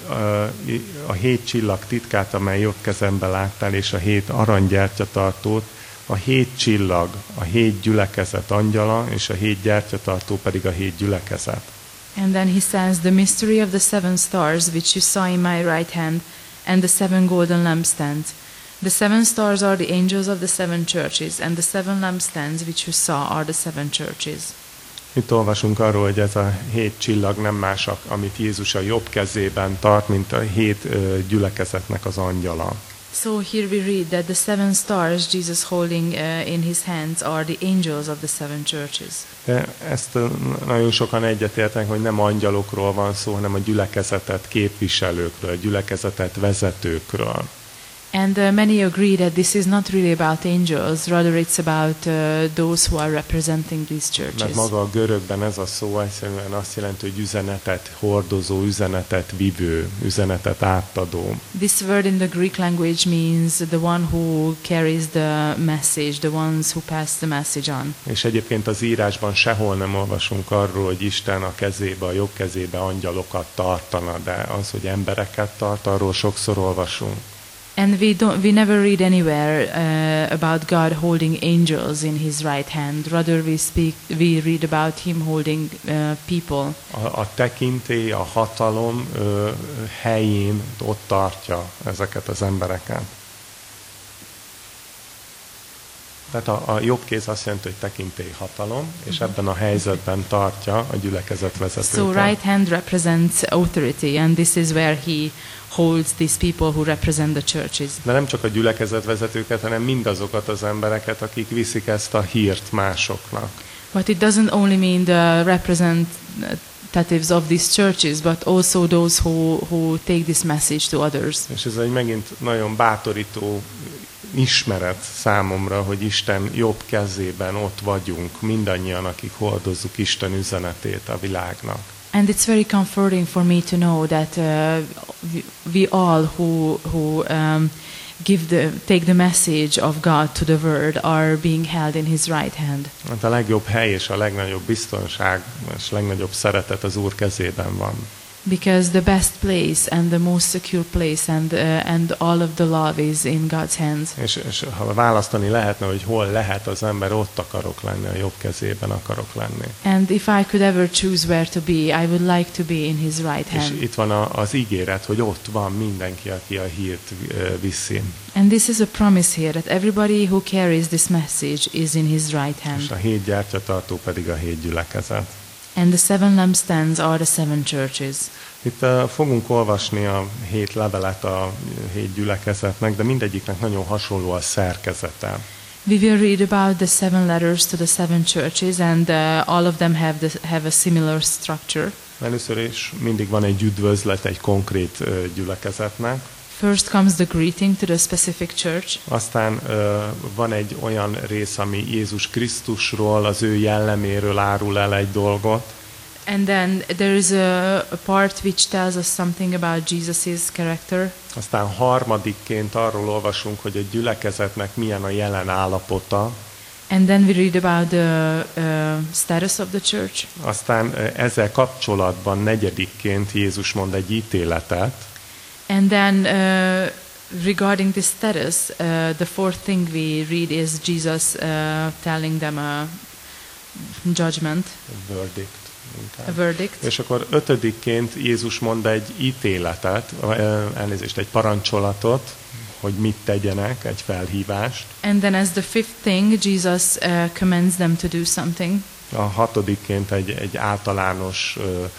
a 7 csillag titkát, amely jobb kezemben láttál, és a 7 aranygyertyatartót, a 7 csillag, a 7 gyülekezet angyala, és a 7 gyertyatartó pedig a 7 gyülekezet. And then he says, the mystery of the 7 stars which you saw in my right hand, and the 7 golden lampstands. The 7 stars are the angels of the 7 churches, and the 7 lampstands which you saw are the 7 churches. Itt olvasunk arról, hogy ez a 7 csillag nem más, amit Jézus a jobb kezében tart, mint a 7 gyülekezetnek az angyala. So here we read that the 7 stars Jesus holding in his hands are the angels of the 7 churches. De ezt nagyon sokan egyetértenek, hogy nem angyalokról van szó, hanem a gyülekezetet képviselőkről, a gyülekezetet vezetőkről. And many agree that this is not really about angels, rather it's about those who are representing these churches. Mert maga a görögben ez a szó egyszerűen azt jelenti, hogy üzenetet hordozó, üzenetet vivő, üzenetet átadó. This word in the Greek language means the one who carries the message, the ones who pass the message on. És egyébként az írásban sehol nem olvasunk arról, hogy Isten a kezébe, a jobb kezébe angyalokat tartana, de az, hogy embereket tart, arról sokszor olvasunk. And we never read anywhere about God holding angels in his right hand. Rather we read about him holding people. A tekintély, a hatalom helyén ott tartja ezeket az embereket. Tehát a jobb kéz azt jelenti, hogy tekintély, hatalom, és ebben a helyzetben tartja a gyülekezet vezetőket. So right hand represents authority, and this is where he holds these people who represent the churches. De nem csak a gyülekezet vezetőket, hanem mindazokat az embereket, akik viszik ezt a hírt másoknak. But it doesn't only mean the representatives of these churches, but also those who take this message to others. És ez egy megint nagyon bátorító ismeret számomra, hogy Isten jobb kezében ott vagyunk, mindannyian, akik hordozzuk Isten üzenetét a világnak. And it's very comforting for me to know that we all who take the message of God to the world are being held in His right hand. Hát a legjobb hely és a legnagyobb biztonság és legnagyobb szeretet az Úr kezében van. Because the best place and the most secure place and all of the love is in God's hands. És ha választani lehetne, hogy hol lehet az ember, ott akarok lenni, a jobb kezében akarok lenni. And if I could ever choose where to be, I would like to be in His right hand. És itt van az ígéret, hogy ott van mindenki, aki a hírt viszi. And this is a promise here that everybody who carries this message is in His right hand. És a 7 gyertyatartó pedig a 7 gyülekezet. And the 7 lampstands are the 7 churches. Itt fogunk olvasni a 7 levelet a 7 gyülekezetnek, de mindegyiknek nagyon hasonló a szerkezete. We will read about the 7 letters to the 7 churches, and all of them have a similar structure. Először is mindig van egy üdvözlet egy konkrét gyülekezetnek. First comes the greeting to the specific church. Aztán van egy olyan rész, ami Jézus Krisztusról, az ő jelleméről árul el egy dolgot. And then there is a part which tells us something about Jesus' character. Aztán harmadikként arról olvasunk, hogy a gyülekezetnek milyen a jelen állapota. And then we read about the status of the church. Aztán ezzel kapcsolatban negyedikként Jézus mond egy ítéletet. And then regarding this status, the fourth thing we read is Jesus telling them a judgment. A verdict. És akkor ötödikként Jézus mond egy ítéletet, egy parancsolatot, hogy mit tegyenek, egy felhívást. And then as the fifth thing, Jesus commands them to do something. A hatodikként egy általános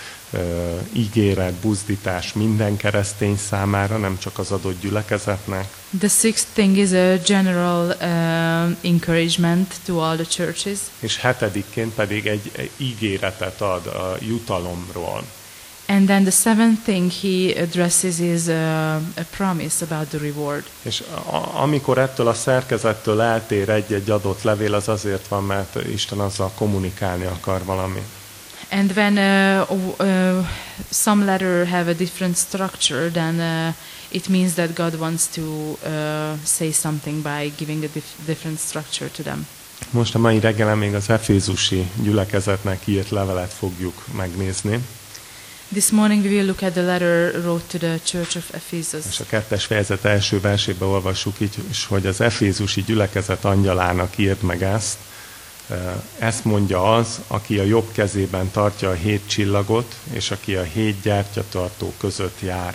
ígéret, buzdítás minden keresztény számára, nem csak az adott gyülekezetnek. The sixth thing is a general encouragement to all the churches. És hetedikként pedig egy ígéretet ad a jutalomról. And then the seventh thing he addresses is a promise about the reward. És amikor ettől a szerkezettől eltér egy adott levél, az azért van, mert Isten azzal kommunikálni akar valami. And when some letter have a different structure, then it means that God wants to say something by giving a different structure to them. Most a mai reggelen még az efézusi gyülekezetnek írt levelet fogjuk megnézni. This morning we will look at the letter wrote to the Church of Ephesus. És a 2. fejezet első versében olvassuk így, hogy az efézusi gyülekezet angyalának írt meg ezt. Ezt mondja az, aki a jobb kezében tartja a 7 csillagot, és aki a 7 gyertyatartó között jár.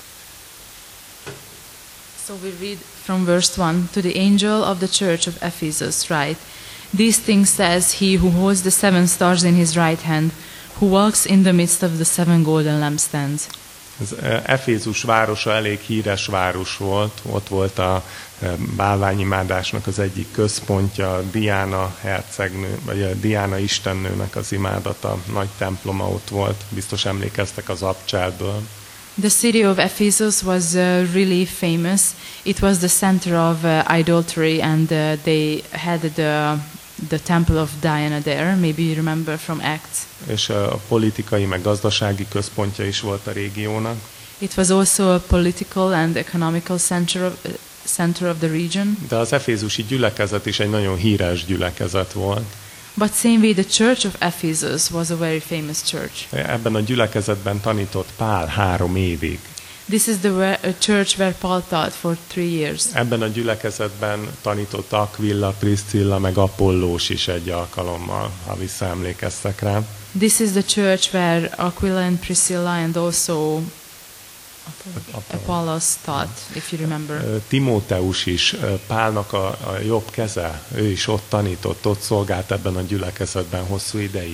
So we read from verse 1, to the angel of the Church of Ephesus write, these things says he who holds the 7 stars in his right hand, who walks in the midst of the 7 golden lampstands. Az Efézus városa elég híres város volt, ott volt a bálványimádásnak az egyik központja, Diana hercegnő, vagy a Diana istennőnek az imádata, nagy temploma ott volt, biztos emlékeztek az Abcselből. The city of Ephesus was really famous. It was the center of idolatry, and they had the temple of Diana there. Maybe you remember from Acts. És a politikai meg gazdasági központja is volt a régiónak. It was also a political and economical center of the region. De az efézusi gyülekezet is egy nagyon híres gyülekezet volt. But same way the Church of Ephesus was a very famous church. Ebben a gyülekezetben tanított Pál 3 évig. This is the church where Paul taught for 3 years. Ebben a gyülekezetben tanított Aquilla, Priscilla meg Apollós is egy alkalommal, ha visszaemlékeztek rá. This is the church where Aquila and Priscilla and also Apollos taught, if you remember. Timóteus is Pálnak a jobb keze, ő is ott tanított, ott szolgált ebben a gyülekezetben hosszú ideig.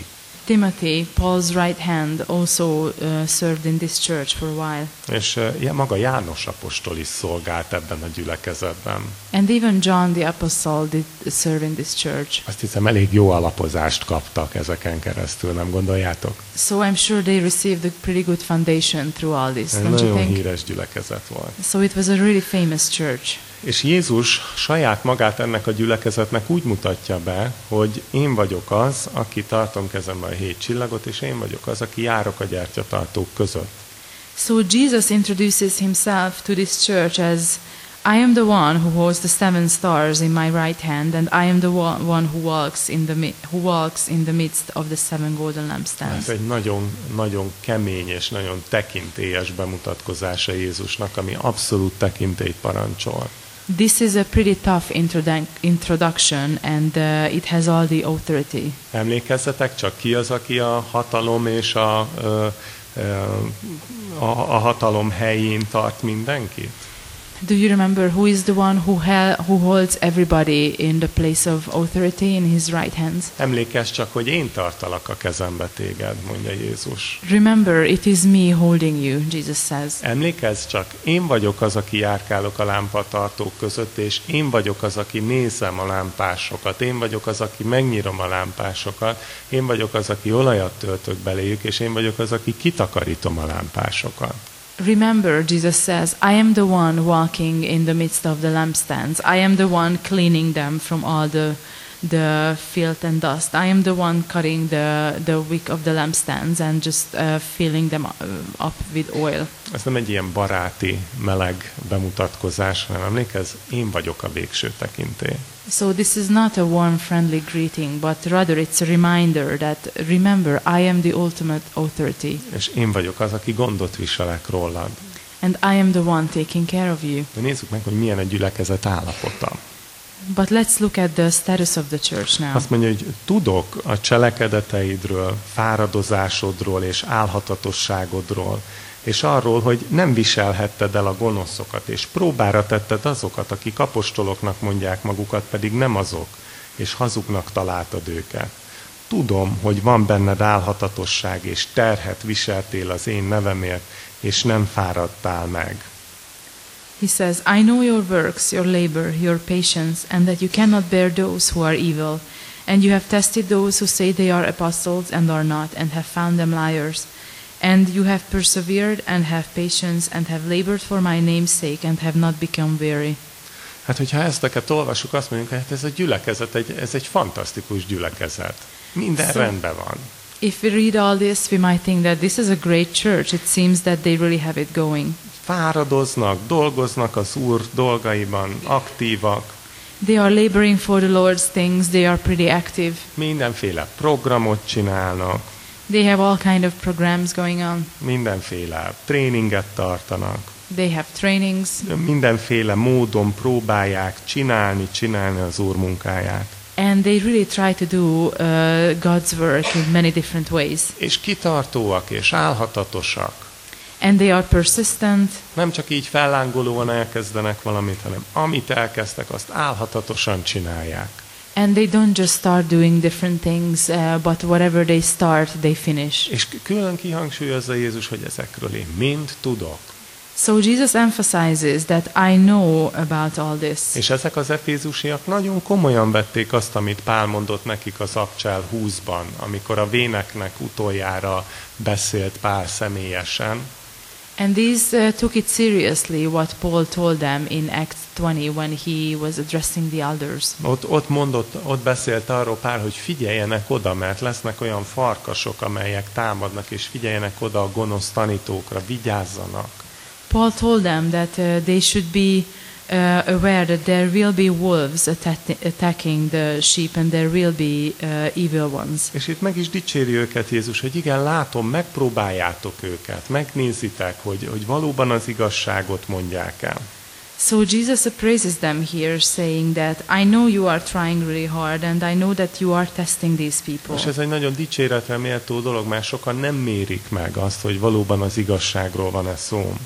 Timothy, Paul's right hand, also served in this church for a while. És maga János apostol is szolgált ebben a gyülekezetben. And even John the Apostle did serve in this church. Azt hiszem, elég jó alapozást kaptak ezeken keresztül, nem gondoljátok? So I'm sure they received a pretty good foundation through all this, Egy don't you nagyon think? híres gyülekezet volt. So it was a really famous church. És Jézus saját magát ennek a gyülekezetnek úgy mutatja be, hogy én vagyok az, aki tartom kezemben a 7 csillagot, és én vagyok az, aki járok a gyertyatartók között. So Jesus introduces himself to this church as I am the one who holds the 7 stars in my right hand, and I am the one who walks in the midst of the 7 golden lampstands. Ez egy nagyon kemény és nagyon tekintélyes bemutatkozása Jézusnak, ami abszolút tekintélyt parancsol. This is a pretty tough introduction, and it has all the authority. Emlékezzetek csak, ki az, aki a hatalom és a hatalom helyén tart mindenkit? Do you remember who is the one who holds everybody in the place of authority in his right hand? Emlékezz csak, hogy én tartalak a kezembe téged, mondja Jézus. Remember, it is me holding you, Jesus says. Emlékezz csak, én vagyok az, aki járkálok a lámpatartók között, és én vagyok az, aki nézem a lámpásokat, én vagyok az, aki megnyírom a lámpásokat, én vagyok az, aki olajat töltök beléjük, és én vagyok az, aki kitakarítom a lámpásokat. Remember, Jesus says, I am the one walking in the midst of the lampstands. I am the one cleaning them from all the filth and dust. I am the one cutting the wick of the lampstands and just filling them up with oil. Ez nem egy ilyen baráti, meleg bemutatkozás, hanem emlékezz, én vagyok a végső tekintély. So this is not a warm, friendly greeting, but rather it's a reminder that, remember, I am the ultimate authority. És én vagyok az, aki gondot viselek rólad. And I am the one taking care of you. De nézzük meg, hogy milyen a gyülekezet állapota. But let's look at the status of the church now. Azt mondja, hogy tudok a cselekedeteidről, fáradozásodról és álhatatosságodról, és arról, hogy nem viselhetted el a gonoszokat, és próbára tetted azokat, akik apostoloknak mondják magukat, pedig nem azok, és hazugnak találtad őket. Tudom, hogy van benned álhatatosság, és terhet viseltél az én nevemért, és nem fáradtál meg. He says, I know your works, your labor, your patience, and that you cannot bear those who are evil. And you have tested those who say they are apostles and are not, and have found them liars. And you have persevered and have patience and have labored for my name's sake and have not become weary. Hát, hogyha ezteket olvasjuk, azt mondjuk, hogy hát ez a gyülekezet, ez egy fantasztikus gyülekezet. Minden rendben van. If we read all this, we might think that this is a great church. It seems that they really have it going. Fáradoznak, dolgoznak az Úr dolgaiban, aktívak. They are laboring for the Lord's things. They are pretty active. Mindenféle programot csinálnak. They have all kind of programs going on. Mindenféle tréninget tartanak. They have trainings. Mindenféle módon próbálják csinálni az Úr munkáját. And they really try to do God's work in many different ways. És kitartóak és álhatatosak. And they are persistent. Nem csak így fellángolóan elkezdenek valamit, hanem amit elkezdtek, azt álhatatosan csinálják. And they don't just start doing different things, but whatever they start, they finish. És külön kihangsúlyozza Jézus, hogy ezekről én mind tudok. So Jesus emphasizes that I know about all this. És ezek az efézusiak nagyon komolyan vették azt, amit Pál mondott nekik az Abcsel 20-ban, amikor a véneknek utoljára beszélt Pál személyesen. And these took it seriously what Paul told them in Acts 20 when he was addressing the elders. Ott beszélt arról Pál, hogy figyeljenek oda, mert lesznek olyan farkasok, amelyek támadnak, és figyeljenek oda a gonosz tanítókra, vigyázzanak. Paul told them that they should be aware that there will be wolves attacking the sheep and there will be evil ones. És itt meg is dicséri őket Jézus, hogy igen, látom, megpróbáljátok őket, megnézitek, hogy valóban az igazságot mondják el. So Jesus appraises them here, saying that I know you are trying really hard and I know that you are testing these people. És ez egy nagyon dicséretre méltó dolog, mert sokan nem mérik meg azt, hogy valóban az igazságról van-e szó.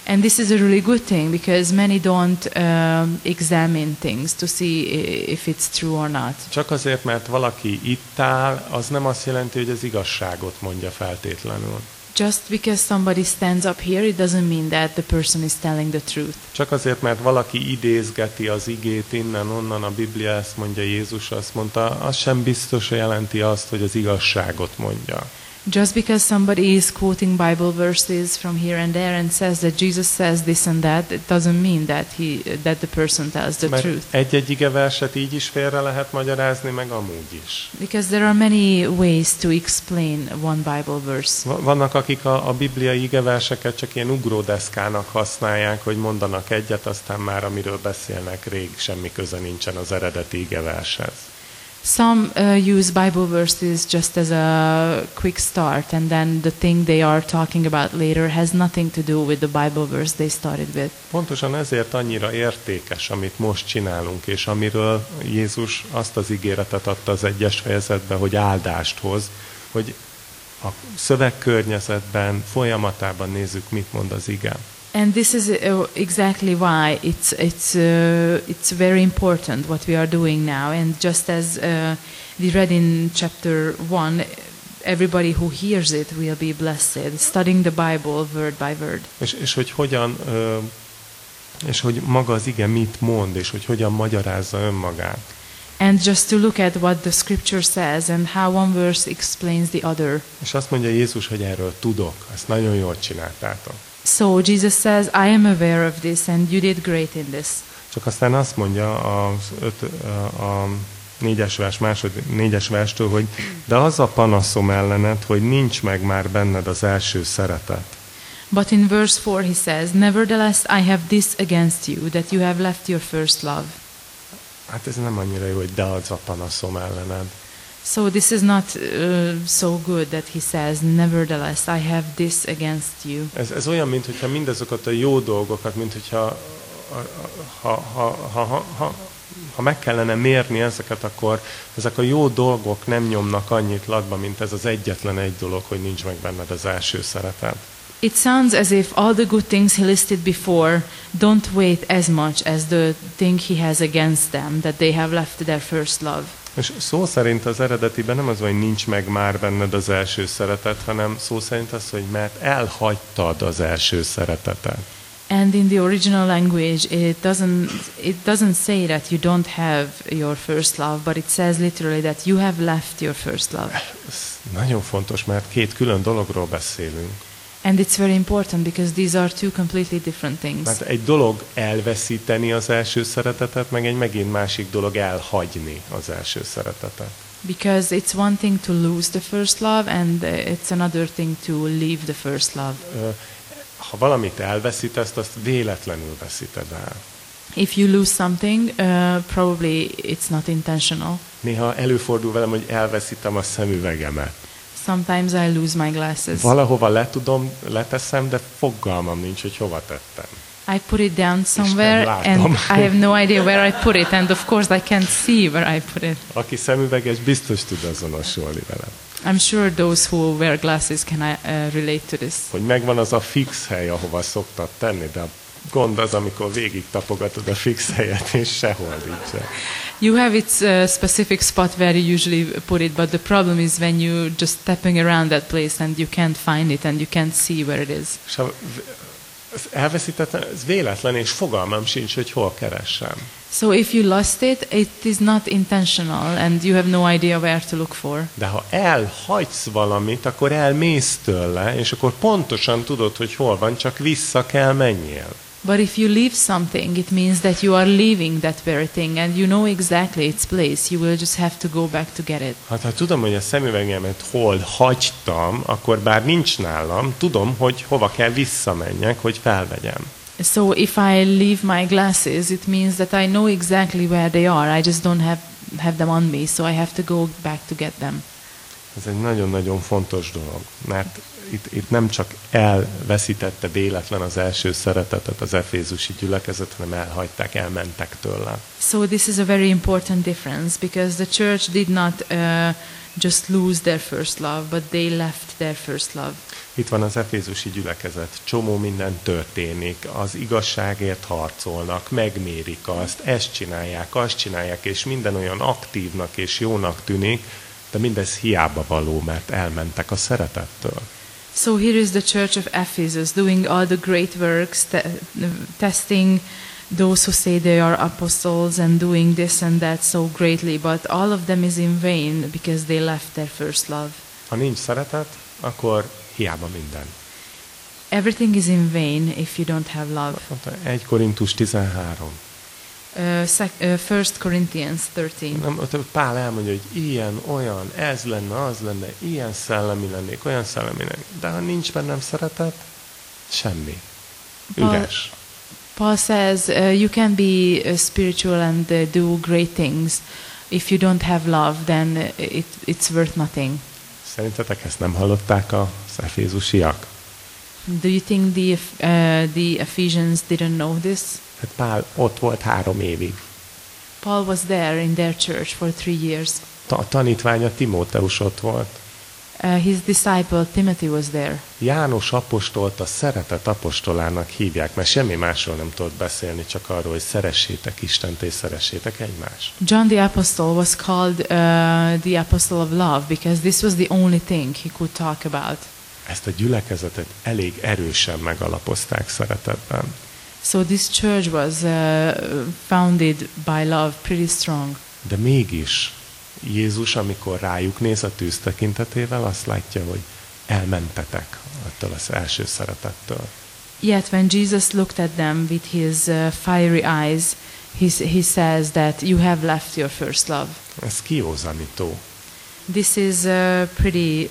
And this is a really good thing because many don't examine things to see if it's true or not. Csak azért, mert valaki itt áll, az nem azt jelenti, hogy az igazságot mondja feltétlenül. Just because somebody stands up here, it doesn't mean that the person is telling the truth. Csak azért, mert valaki idézgeti az igét innen-onnan, a Biblia ezt mondja, Jézus azt mondta, az sem biztos jelenti azt, hogy az igazságot mondja. Just because somebody is quoting Bible verses from here and there and says that Jesus says this and that, it doesn't mean that the person tells the Mert truth. egy-egy igeverset így is félre lehet magyarázni, meg amúgy is. Because there are many ways to explain one Bible verse. Vannak, akik a bibliai igeverseket csak ilyen ugródeszkának használják, hogy mondanak egyet, aztán már amiről beszélnek, rég semmi köze nincsen az eredeti igevershez. Some use Bible verses just as a quick start, and then the thing they are talking about later has nothing to do with the Bible verse they started with. Pontosan ezért annyira értékes, amit most csinálunk, és amiről Jézus azt az ígéretet adta az 1. fejezetben, hogy áldást hoz, hogy a szövegkörnyezetben, folyamatában nézzük, mit mond az ige. And this is exactly why it's very important what we are doing now. And just as we read in chapter 1, everybody who hears it will be blessed. Studying the Bible word by word. És hogy hogyan, és hogy maga az ige mit mond, és hogy hogyan magyarázza önmagát. And just to look at what the scripture says and how one verse explains the other. És azt mondja Jézus, hogy erről tudok. Ezt nagyon jól csináltátok. So Jesus says, I am aware of this and you did great in this. Csak aztán azt mondja a 4. verstől, hogy de az a panaszom ellened, hogy nincs meg már benned az első szeretet. But in verse 4 he says, nevertheless I have this against you, that you have left your first love. Hát ez nem annyira jó, hogy de az a panaszom ellened. So this is not so good that he says, nevertheless, I have this against you. Ez olyan, mintha mindazokat a jó dolgokat, mintha ha meg kellene mérni ezeket, akkor ezek a jó dolgok nem nyomnak annyit latba, mint ez az egyetlen egy dolog, hogy nincs meg benned az első szeretet. It sounds as if all the good things he listed before don't weight as much as the thing he has against them, that they have left their first love. És szó szerint az eredetiben nem az, hogy nincs meg már benned az első szeretet, hanem szó szerint az, hogy mert elhagytad az első szeretetet. And in the original language, it doesn't say that you don't have your first love, but it says literally that you have left your first love. Ez nagyon fontos, mert két külön dologról beszélünk. And it's very important because these are two completely different things. Mert egy dolog elveszíteni az első szeretetet, meg egy megint másik dolog elhagyni az első szeretetet. Because it's one thing to lose the first love and it's another thing to leave the first love. Ha valamit elveszítesz, azt véletlenül veszíted el. If you lose something, probably it's not intentional. Néha előfordul velem, hogy elveszítem a szemüvegemet. Sometimes I lose my glasses. Valahova leteszem, de fogalmam nincs, hogy hova tettem. I put it down somewhere and I have no idea where I put it, and of course I can't see where I put it. Aki szemüveges, biztos tud azonosulni velem. I'm sure those who wear glasses can relate to this. Hogy megvan az a fix hely, ahova szoktad tenni, de a gond az, amikor végig tapogatod a fix helyet, és sehol nincs. You have its specific spot where you usually put it, but the problem is when you just stepping around that place and you can't find it and you can't see where it is. És ha elveszítettem, ez véletlen, és fogalmam sincs, hogy hol keressem. So if you lost it, it is not intentional and you have no idea where to look for. De ha elhagysz valamit, akkor elmész tőle, és akkor pontosan tudod, hogy hol van, csak vissza kell menjél. But if you leave something, it means that you are leaving that very thing and you know exactly its place. You will just have to go back to get it. Hát ha tudom, hogy a szemüvegemet hol hagytam, akkor bár nincs nálam, tudom, hogy hova kell visszamenjek, hogy felvegyem. So if I leave my glasses, it means that I know exactly where they are. I just don't have them on me, so I have to go back to get them. Ez egy nagyon-nagyon fontos dolog, mert itt nem csak elveszítette véletlen az első szeretetet az efézusi gyülekezet, hanem elhagyták, elmentek tőle. So this is a very important difference because the church did not just lose their first love, but they left their first love. Itt van az efézusi gyülekezet, csomó minden történik, az igazságért harcolnak, megmérik azt csinálják, és minden olyan aktívnak és jónak tűnik, de mindez hiába való, mert elmentek a szeretettől. So here is the church of Ephesus doing all the great works, testing those who say they are apostles and doing this and that so greatly, but all of them is in vain because they left their first love. Ha nincs szeretet, akkor hiába minden. Everything is in vain if you don't have love. 1 Korintus 13. 1 Corinthians 13. Nem, Pál elmondja, hogy ilyen, olyan, ez lenne, az lenne, ilyen szellemi lennék, olyan szellemi lennék. De ha nincs bennem szeretet, semmi. Üres. Paul says you can be spiritual and do great things. If you don't have love, then it's worth nothing. Szerintetek ezt nem hallották az efézusiak? Do you think the Ephesians didn't know this? Hát Pál ott volt 3 évig. Paul was there in their church for 3 years. A tanítványa Timóteus ott volt. His disciple Timothy was there. János apostolt a szeretet apostolának hívják, mert semmi másról nem tudott beszélni, csak arról, hogy szeressétek Istent és szeressétek egymást. John the Apostle was called the Apostle of Love because this was the only thing he could talk about. Ezt a gyülekezetet elég erősen megalapozták szeretetben. So this church was founded by love, pretty strong. De mégis Jézus, amikor rájuk néz a tűz tekintetével, azt látja, hogy elmentetek attól az első szeretettől. Yet when Jesus looked at them with his fiery eyes, he says that you have left your first love. Ez kiózanító. This is pretty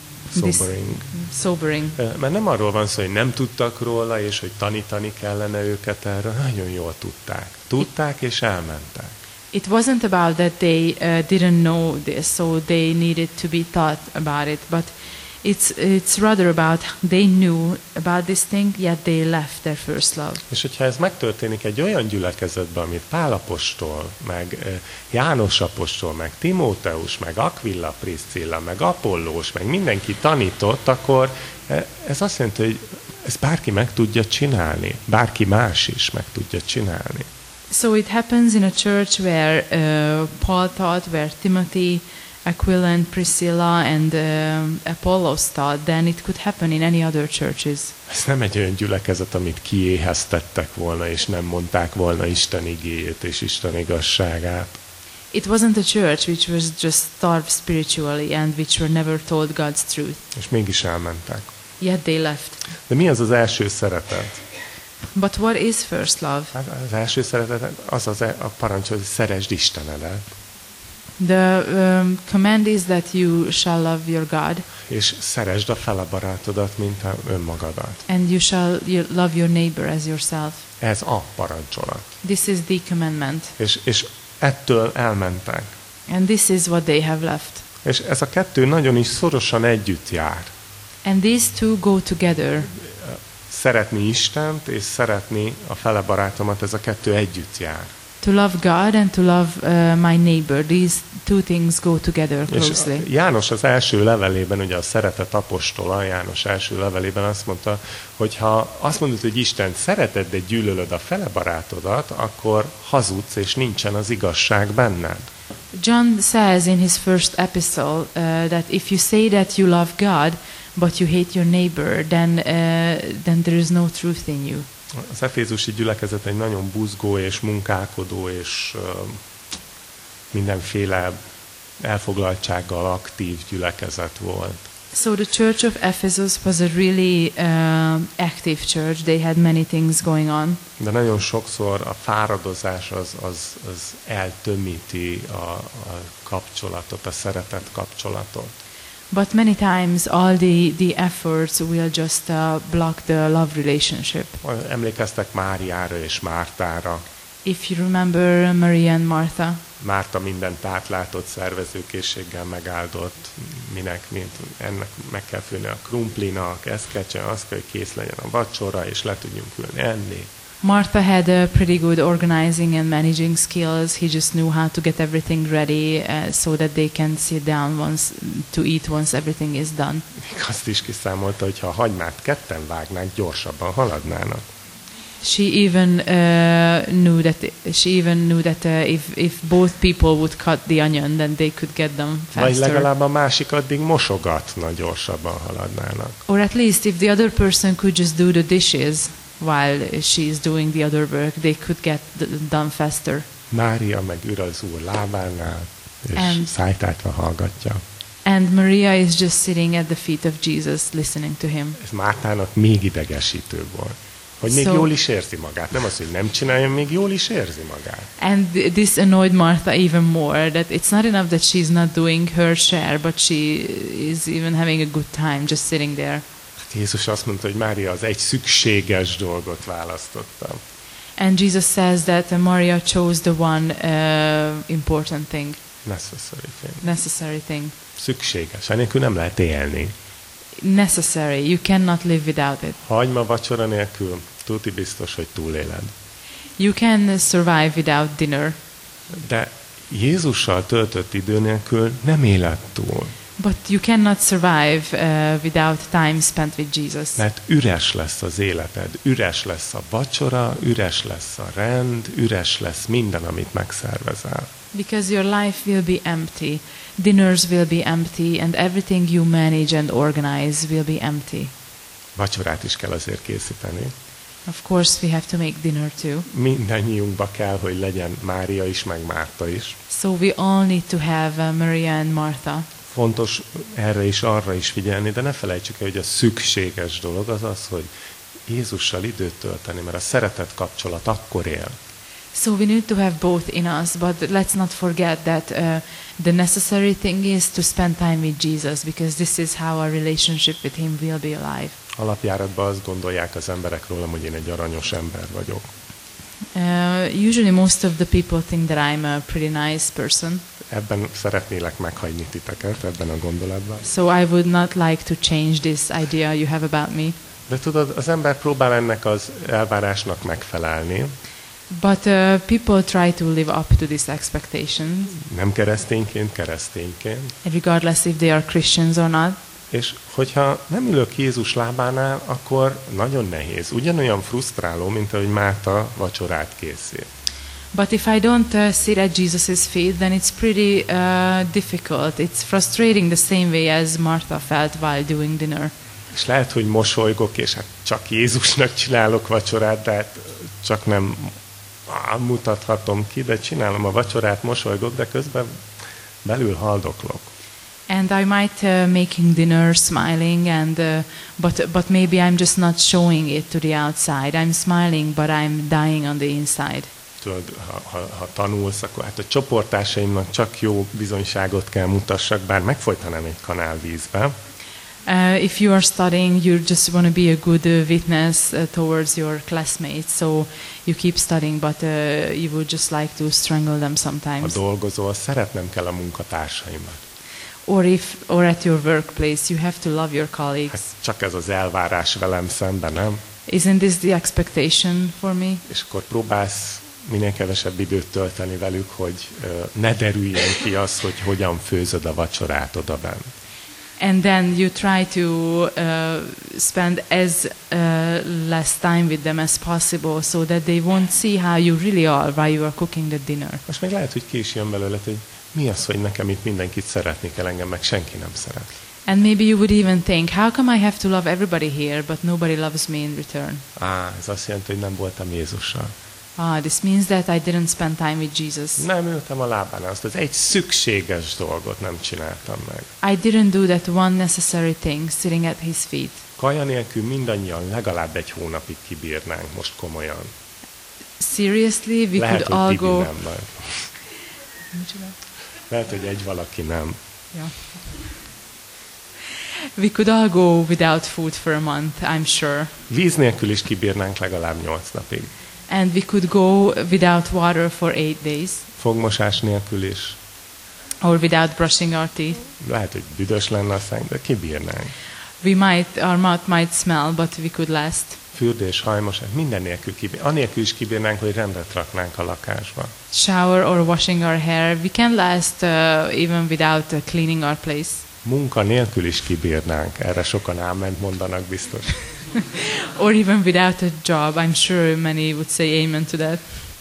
sobering. Mert nem arról van szó, hogy nem tudtak róla, és hogy tanítani kellene őket erről. Nagyon jól tudták. Tudták, és elmentek. It wasn't about that they didn't know this, so they needed to be taught about it, but it's rather about they knew about this thing, yet they left their first love. És hogyha ez megtörténik egy olyan gyülekezetben, amit Pál apostol, meg János apostol, meg Timóteus, meg Aquila Priscilla, meg Apollós, meg mindenki tanított, akkor ez azt jelenti, hogy ezt bárki meg tudja csinálni, bárki más is meg tudja csinálni. So it happens in a church where Paul taught, where Timothy, Aquila and Priscilla and Apollos taught, then it could happen in any other churches. Ez nem egy olyan gyülekezet, amit kiéheztettek volna, és nem mondták volna Isten igéjét és Isten igazságát. It wasn't a church which was just starved spiritually and which were never told God's truth. És mégis elmentek. Yet they left. De mi az első szeretet? But what is first love? Az első szeretet az a parancs, hogy szeresd Istenedet. The command is that you shall love your God. És szeresd a fele barátodat, mint önmagadat. And you shall love your neighbor as yourself. Ez a parancsolat. This is the commandment. És ettől elmentek. And this is what they have left. És ez a kettő nagyon is szorosan együtt jár. And these two go together. Szeretni Istent és szeretni a fele barátomat, ez a kettő együtt jár. To love God and to love my neighbor, these two things go together closely. És János az első levelében, ugye a szeretet apostola, János első levelében azt mondta, hogy ha azt mondod, hogy Isten szereted, de gyűlölöd a fele barátodat, akkor hazudsz, és nincsen az igazság benned. John says in his first epistle that if you say that you love God, but you hate your neighbor, then there is no truth in you. Az efézusi gyülekezet egy nagyon buzgó és munkálkodó és mindenféle elfoglaltsággal aktív gyülekezet volt. So the church of Ephesus was a really active church. They had many things going on. De nagyon sokszor a fáradozás az eltömíti a kapcsolatot, a szeretet kapcsolatot. But many times all the efforts will just block the love relationship. Emlékeztek Máriára és Mártára. If you remember Mary and Martha. Márta mindent átlátott, szervezőkészséggel megáldott, ennek meg kell főni a krumplinak, ez kecsen, az kell, hogy kész legyen a vacsora, és le tudjunk ülni enni. Martha had a pretty good organizing and managing skills. He just knew how to get everything ready so that they can sit down to eat once everything is done. Még azt is kiszámolta, hogy ha a hagymát ketten vágnák, gyorsabban haladnának. She even knew that if both people would cut the onion, then they could get them Vagy faster. legalább a másik addig mosogatna, gyorsabban haladnának. Or at least if the other person could just do the dishes while she's doing the other work, they could get done faster. Mária meg ül az Úr lábánál, és And- szájtátva hallgatja. And Maria is just sitting at the feet of Jesus, listening to him. Ez Mártának még idegesítőbb volt. Hogy még So- jól is érzi magát. Nem az, hogy nem csinálja, még jól is érzi magát. And this annoyed Martha even more, that it's not enough that she's not doing her share, but she is even having a good time just sitting there. Jézus azt mondta, hogy Mária az egy szükséges dolgot választotta. And Jesus says that Maria chose the one important thing, necessary thing. Szükséges. Enélkül nem lehet élni. Necessary. You cannot live without it. Hagyma vacsora nélkül, tuti biztos, hogy túléled. You can survive without dinner, De Jézussal töltött idő nélkül nem éled túl. but you cannot survive without time spent with Jesus. Mert üres lesz az életed, üres lesz a vacsora, üres lesz a rend, üres lesz minden, amit megszervezel. Because your life will be empty, dinners will be empty, and everything you manage and organize will be empty. Vacsorát is kell azért készíteni. Of course, we have to make dinner too. Mindannyiunkba kell, hogy legyen Mária is, meg Márta is. So we all need to have Maria and Martha. Fontos erre is, arra is figyelni, de ne felejtsük el, hogy a szükséges dolog az az, hogy Jézussal időt tölteni, mert a szeretet kapcsolat akkor él. So we need to have both in us, but let's not forget that the necessary thing is to spend time with Jesus, because this is how our relationship with Him will be alive. Alapjáratban azt gondolják az emberek rólam, hogy én egy aranyos ember vagyok. Usually most of the people think that I'm a pretty nice person. Ebben szeretnélek meghagyni titeket, ebben a gondolatban. So I would not like to change this idea you have about me. De tudod, az ember próbál ennek az elvárásnak megfelelni. But people try to live up to this expectation, Nem keresztényként. regardless if they are Christians or not. És hogyha nem ülök Jézus lábánál, akkor nagyon nehéz. Ugyanolyan frusztráló, mint ahogy Márta vacsorát készít. But if I don't sit at Jesus' feet, then it's pretty difficult. It's frustrating the same way as Martha felt while doing dinner. És lehet, hogy mosolygok, és hát csak Jézusnak csinálok vacsorát, de hát csak nem mutathatom ki, de csinálom a vacsorát, mosolygok, de közben belül haldoklok. And I might making dinner, smiling, and but maybe I'm just not showing it to the outside. I'm smiling, but I'm dying on the inside. Tudod, ha tanulsz, akkor hát a csoporttársaimnak csak jó bizonyságot kell mutassak, bár megfojtanám egy kanál vízbe. If you are studying, you just want to be a good witness towards your classmates, so you keep studying, but you would just like to strangle them Ha sometimes. dolgozol, szeretnem kell a munkatársaimat. Or at your workplace, you have to love your Hát colleagues. csak ez az elvárás velem szemben, nem? Isn't this the expectation for me? És akkor próbálsz minél kevesebb időt tölteni velük, hogy ne derüljen ki az, hogy hogyan főzöd a vacsorát odabenn. And then you try to spend as less time with them as possible, so that they won't see how you really are while you are cooking the dinner. Most még lehet, hogy ki is jön belőle, hogy mi az, hogy nekem itt mindenkit szeretni kell, engem meg senki nem szeret. And maybe you would even think, how come I have to love everybody here, but nobody loves me in return? Ez azt jelenti, hogy nem voltam Jézussal. This means that I didn't spend time with Jesus. Nem ültem a lábánál, azt az egy szükséges dolgot nem csináltam meg. I didn't do that one necessary thing, sitting at His feet. Kaja nélkül mindannyian legalább egy hónapig kibírnánk, most komolyan. Seriously, we Lehet, could all hogy Bibi go. nem majd. Lehet, hogy egy valaki nem. Yeah. We could all go without food for a month, I'm sure. Víz nélkül is kibírnánk legalább 8 napig. And we could go without water for 8 days, Fogmosás nélkül is. or without brushing our teeth. Lehet, hogy büdös lenne a szánk, de kibírnánk. Our mouth might smell, but we could last. Fürdés, hajmosás, minden nélkül anélkül is kibírnánk, hogy rendet raknánk a lakásba. Shower or washing our hair. We can last even without cleaning our place. Munka nélkül is kibírnánk. Erre sokan áment mondanak biztos. Or even without a job. I'm sure many would say amen to that.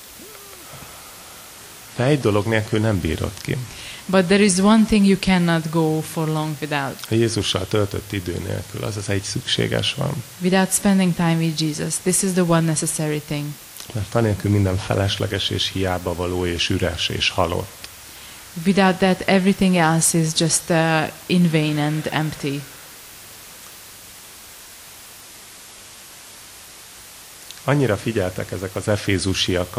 De egy dolog nélkül nem bírod ki. But there is one thing you cannot go for long without. A Jézussal töltött idő nélkül, az egy szükséges van. Without spending time with Jesus. This is the one necessary thing. Mert anélkül minden felesleges és hiába való és üres és halott. Without that, everything else is just in vain and empty. Annyira figyeltek ezek az efézusiak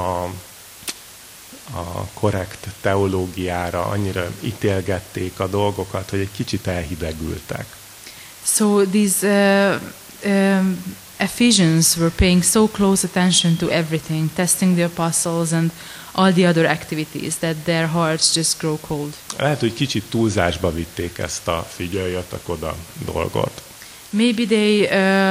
a korrekt teológiára, annyira ítélgették a dolgokat, hogy egy kicsit elhidegültek. So these Ephesians were paying so close attention to everything, testing the apostles and all the other activities, that their hearts just grow cold. Lehet, hogy kicsit túlzásba vitték ezt a figyeljetek oda dolgot. Maybe they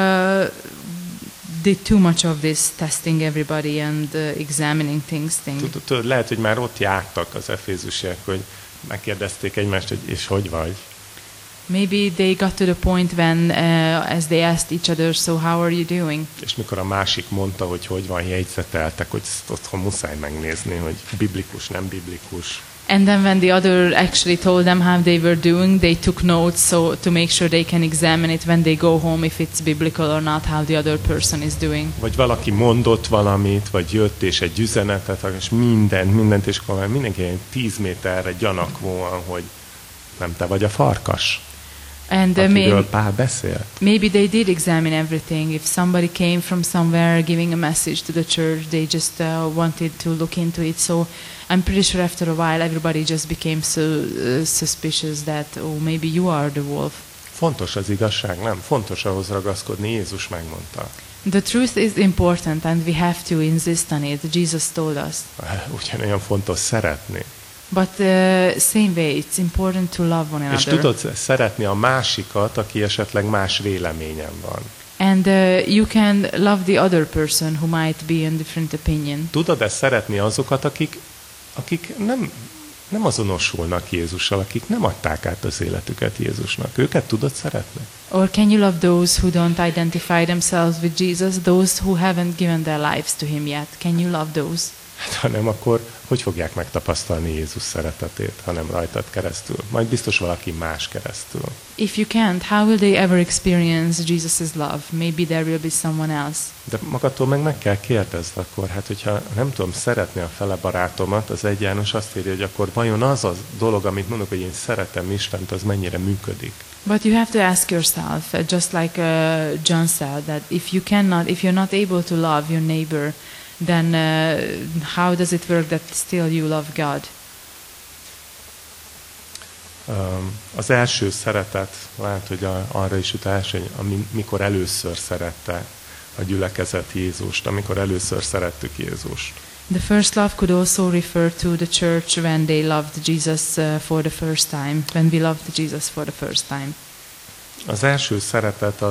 did too much of this testing everybody and examining things thing. Tudod, lehet, hogy már ott jártak az efézusiek, hogy megkérdezték egymást, hogy és hogy vagy? Maybe they got to the point when, as they asked each other, so how are you doing? És mikor a másik mondta, hogy van, jegyzeteltek, hogy ezt otthon muszáj megnézni, hogy biblikus, nem biblikus. And then when the other actually told them how they were doing, they took notes so to make sure they can examine it when they go home if it's biblical or not, how the other person is doing. Vagy valaki mondott valamit, vagy jött és egy üzenetet, és mindent, és akkor mindenki 10 méterre gyanakvóan, hogy nem te vagy a farkas. And akiről Pál beszélt. Maybe they did examine everything. If somebody came from somewhere giving a message to the church, they just wanted to look into it. So I'm pretty sure after a while everybody just became so suspicious that, oh, maybe you are the wolf. Fontos az igazság, nem? Fontos ahhoz ragaszkodni, Jézus megmondta. The truth is important and we have to insist on it. Jesus told us. Ugyanolyan fontos szeretni. But same way, it's important to love one another. És tudod szeretni a másikat, aki esetleg más véleményen van. And you can love the other person who might be in different opinion. Tudod ezt szeretni azokat, akik nem azonosulnak Jézussal, akik nem adták át az életüket Jézusnak. Őket tudod szeretni? Or can you love those who don't identify themselves with Jesus, those who haven't given their lives to him yet? Can you love those? Hát, ha nem, akkor hogy fogják megtapasztalni Jézus szeretetét, hanem rajtad keresztül? Majd biztos valaki más keresztül. If you can't, how will they ever experience Jesus' love? Maybe there will be someone else. De magadtól meg kell kérdezni akkor, hát hogyha nem tudom szeretni a fele barátomat, az 1 János azt írja, hogy akkor vajon az a dolog, amit mondok, hogy én szeretem Istent, az mennyire működik? But you have to ask yourself, just like John said, that if you're not able to love your neighbor, then how does it work that still you love God? Az első szeretet, lehet, hogy arra is utalás, hogy mikor először szerette a gyülekezet Jézust, amikor először szerettük Jézust. The first love could also refer to the church when they loved Jesus for the first time, when we loved Jesus for the first time. Az első szeretet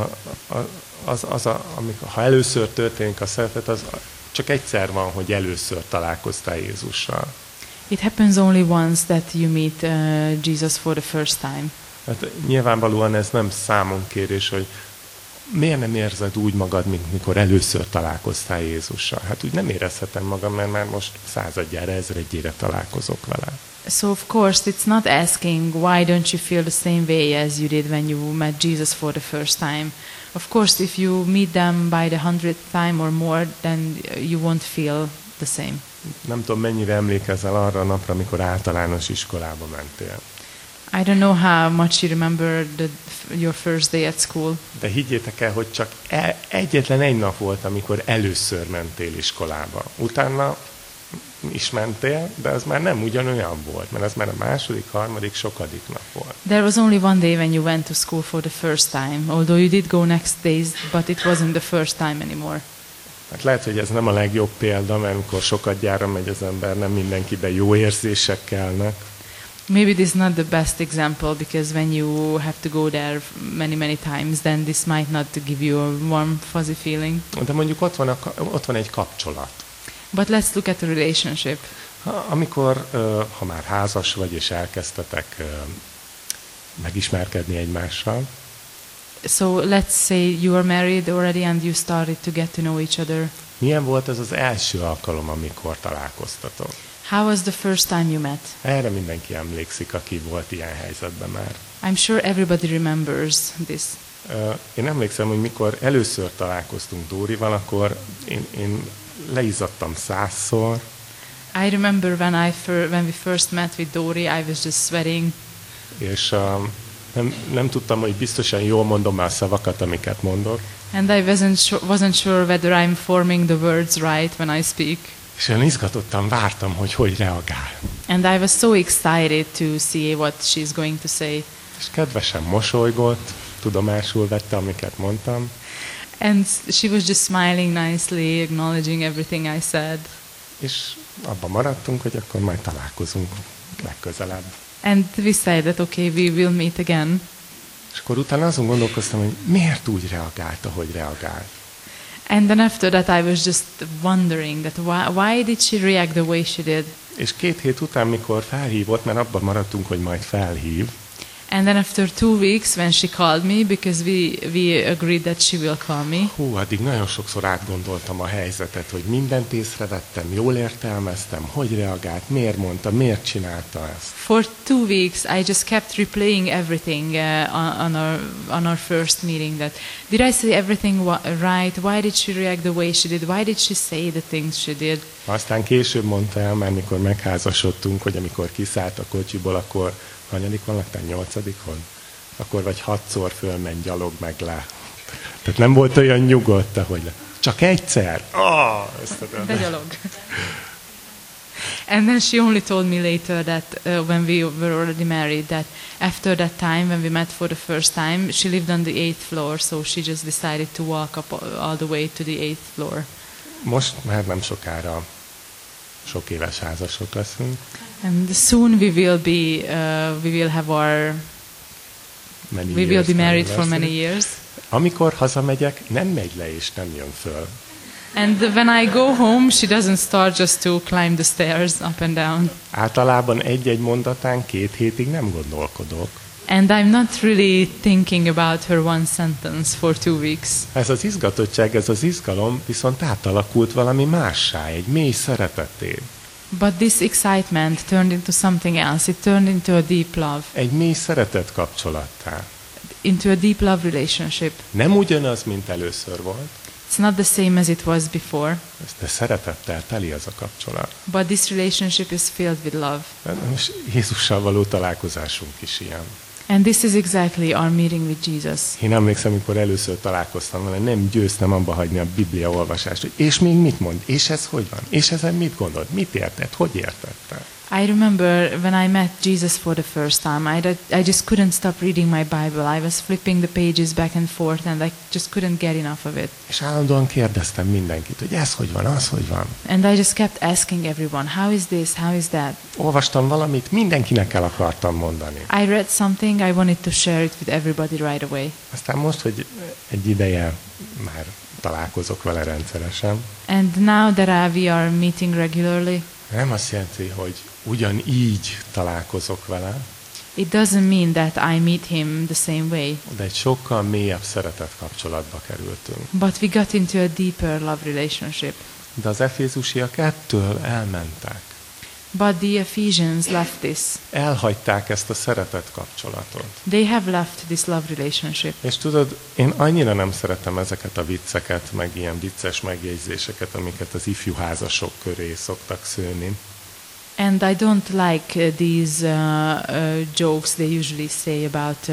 amikor, ha először történik a szeretet, az csak egyszer van, hogy először találkoztál Jézussal. It happens only once that you meet Jesus for the first time. Hát nyilvánvalóan ez nem számonkérés, hogy miért nem érzed úgy magad, mint mikor először találkoztál Jézussal. Hát úgy nem érezhetem magam, mert már most 100-adjára, 1000-edjére találkozok vele. So of course it's not asking why don't you feel the same way as you did when you met Jesus for the first time. Of course if you meet them by the 100th time or more, then you won't feel the same. Nem tudom, mennyire emlékezel arra a napra, amikor általános iskolába mentél. I don't know how much you remember your first day at school. De higgyétek el, hogy csak egyetlen egy nap volt, amikor először mentél iskolába. Utána is mentél, de az már nem ugyanolyan volt, mert az már a második, harmadik, sokadik nap volt. There was only one day when you went to school for the first time, although you did go next days, but it wasn't the first time anymore. Hát lehet, hogy ez nem a legjobb példa, mert amikor sokadjára megy az ember, nem mindenkiben jó érzések kelnek. Maybe this is not the best example because when you have to go there many times, then this might not give you a warm, fuzzy feeling. De mondjuk ott van egy kapcsolat. But let's look at the relationship. Amikor, ha már házas vagy és elkezdtetek megismerkedni egymással, So let's say you are married already and you started to get to know each other. milyen volt ez az első alkalom, amikor találkoztatok? How was the first time you met? Erre mindenki emlékszik, aki volt ilyen helyzetben már. I'm sure everybody remembers this. Én emlékszem, hogy mikor először találkoztunk Dórival, akkor én leizzadtam 100-szor. I remember when we first met with Dori, I was just sweating. És nem tudtam, hogy biztosan jól mondom már a szavakat, amiket mondok. And I wasn't sure whether I'm forming the words right when I speak. És olyan izgatottan vártam, hogy reagál. And I was so excited to see what she's going to say. És kedvesen mosolygott, tudomásul vette, amiket mondtam. And she was just smiling nicely, acknowledging everything I said. És abban maradtunk, hogy akkor majd találkozunk legközelebb. And we said that, okay, we will meet again. És akkor utána azon gondolkoztam, hogy miért úgy reagált, ahogy reagált. And then after that I was just wondering that why did she react the way she did? És 2 hét után, mikor felhívott, mert abban maradtunk, hogy majd felhív, And then after 2 weeks when she called me, because we agreed that she will call me. addig nagyon sokszor átgondoltam a helyzetet, hogy mindent észrevettem, jól értelmeztem, hogy reagált, miért mondta, miért csinálta ezt. For 2 weeks I just kept replaying everything on our first meeting. That did I say everything right? Why did she react the way she did? Why did she say the things she did? Aztán később mondta el, már mikor megházasodtunk, hogy amikor kiszállt a kocsiból, akkor hanyadik van, te 8-on? Akkor vagy 6-szor fölment gyalog meg le. Tehát nem volt olyan nyugodt, ahogy le. Csak egyszer? De gyalog. And then she only told me later that when we were already married, that after that time, when we met for the first time, she lived on the 8th floor, so she just decided to walk up all the way to the 8th floor. Most már nem sokára sok éves házasok leszünk. And soon we will be married for many years. Amikor hazamegyek, nem megy le és nem jön föl. And when I go home, she doesn't start just to climb the stairs up and down. Általában egy-egy mondatán 2 hétig nem gondolkodok. And I'm not really thinking about her one sentence for 2 weeks. Ez az izgatottság, ez az izgalom viszont átalakult valami mássá, egy mély szeretetté. But this excitement turned into something else. It turned into a deep love. Egy mély szeretet kapcsolattá. Into a deep love relationship. Nem ugyanaz, mint először volt. It's not the same as it was before. De szeretettel teli ez a kapcsolat. But this relationship is filled with love. És Jézussal való találkozásunk is ilyen. And this is exactly our meeting with Jesus. Én emlékszem, amikor először találkoztam vele, nem győztem abba hagyni a Biblia olvasást, hogy és még mit mond, és ez hogy van, és ezen mit gondolt, mit értett, hogy értette. I remember when I met Jesus for the first time, I just couldn't stop reading my Bible. I was flipping the pages back and forth and I just couldn't get enough of it. És állandóan kérdeztem mindenkit, hogy ez hogy van, az hogy van. And I just kept asking everyone, how is this, how is that? Olvastam valamit, mindenkinek el akartam mondani. I read something, I wanted to share it with everybody right away. Aztán most, hogy egy ideje már találkozok vele rendszeresen. And now that we are meeting regularly, nem azt jelenti, hogy ugyanígy találkozok vele. It doesn't mean that I meet him the same way. De egy sokkal mélyebb szeretet kapcsolatba kerültünk. But we got into a deeper love relationship. De az efézusiak ettől elmentek. But the Ephesians left this. Elhagyták ezt a szeretet kapcsolatot. They have left this love relationship. És tudod, én annyira nem szeretem ezeket a vicceket, meg ilyen vicces megjegyzéseket, amiket az ifjú házasok köré szoktak szőni. And I don't like these jokes they usually say about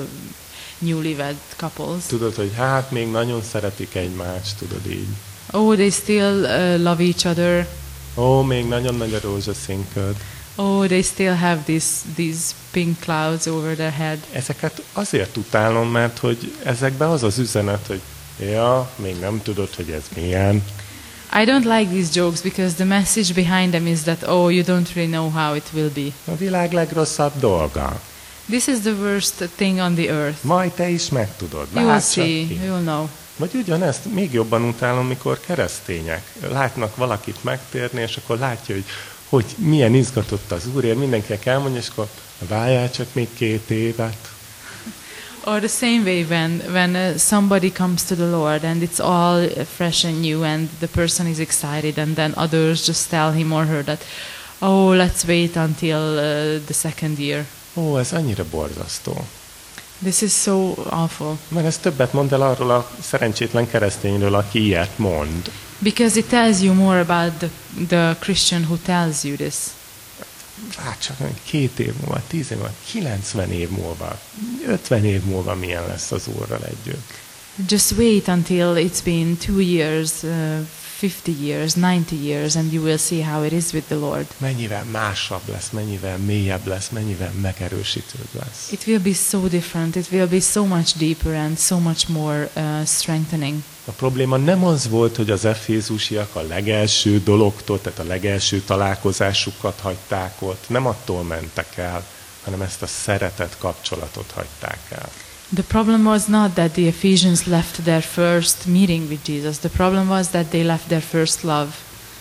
newlywed couples. Tudod, hogy hát még nagyon szeretik egymást, tudod így. Oh, they still love each other. Ó, még nagyon nagy a rózsaszínköd. Oh, they still have these pink clouds over their head. Ezeket azért utálom, mert hogy ezekben az az üzenet, hogy ja, még nem tudod, hogy ez milyen. I don't like these jokes because the message behind them is that, oh, you don't really know how it will be. A világ legrosszabb dolga. This is the worst thing on the earth. Majd te is megtudod. You will Várd csak see, ki. you will know. Vagy ugyanezt még jobban utálom, mikor keresztények látnak valakit megtérni, és akkor látja, hogy milyen izgatott az Úrért, mindenkinek elmondja, és akkor várjál csak még 2 évet. Or the same way when somebody comes to the Lord and it's all fresh and new and the person is excited and then others just tell him or her that, oh, let's wait until the second year. Ó, ez annyira borzasztó. This is so awful. Mert ez többet mond el arról a szerencsétlen keresztényről, aki ilyet mond. Because it tells you more about the Christian who tells you this. Hát csak 2 év múlva, 10 év múlva, 90 év múlva, 50 év múlva milyen lesz az Úrral együtt. Just wait until it's been 2 years, 50 years, 90 years, and you will see how it is with the Lord. Mennyivel másabb lesz, mennyivel mélyebb lesz, mennyivel megerősítőbb lesz. It will be so different. It will be so much deeper and so much more strengthening. A probléma nem az volt, hogy az efézusiak a legelső dologtól, tehát a legelső találkozásukat hagyták ott, nem attól mentek el, hanem ezt a szeretet kapcsolatot hagyták el. The problem was not that the Ephesians left their first meeting with Jesus. The problem was that they left their first love.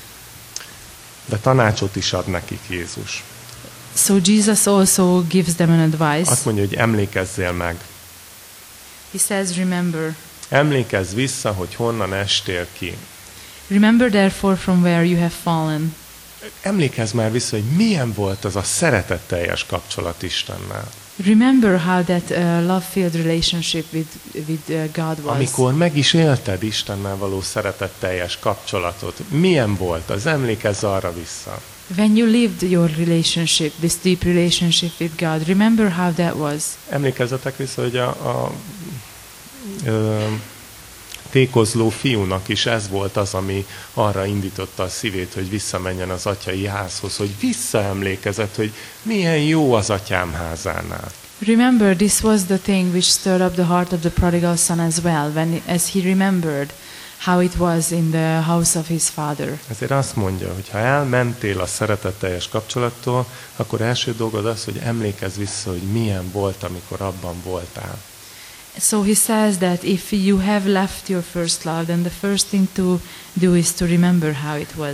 De tanácsot is ad nekik Jézus. So Jesus also gives them an advice. Azt mondja, hogy emlékezzél meg. He says, remember. Emlékezz vissza, hogy honnan estél ki. Remember therefore from where you have fallen. Emlékezz már vissza, hogy milyen volt az a szeretetteljes kapcsolat Istennel. Remember how that love-filled relationship with God was. Amikor meg is élted Istennel való szeretetteljes kapcsolatot, milyen volt az? Emlékezz arra vissza. When you lived your relationship, this deep relationship with God, remember how that was. Emlékezzetek vissza, hogy a tékozló fiúnak is ez volt az, ami arra indította a szívét, hogy visszamenjen az atyai házhoz, hogy visszaemlékezett, hogy milyen jó az atyám házánál. Remember, this was the thing which stirred up the heart of the prodigal son as well, as he remembered how it was in the house of his father. Ezért azt mondja, hogy ha elmentél a szeretetteljes kapcsolattól, akkor első dolgod az, hogy emlékezz vissza, hogy milyen volt, amikor abban voltál. So he says that if you have left your first love, then the first thing to do is to remember how it was.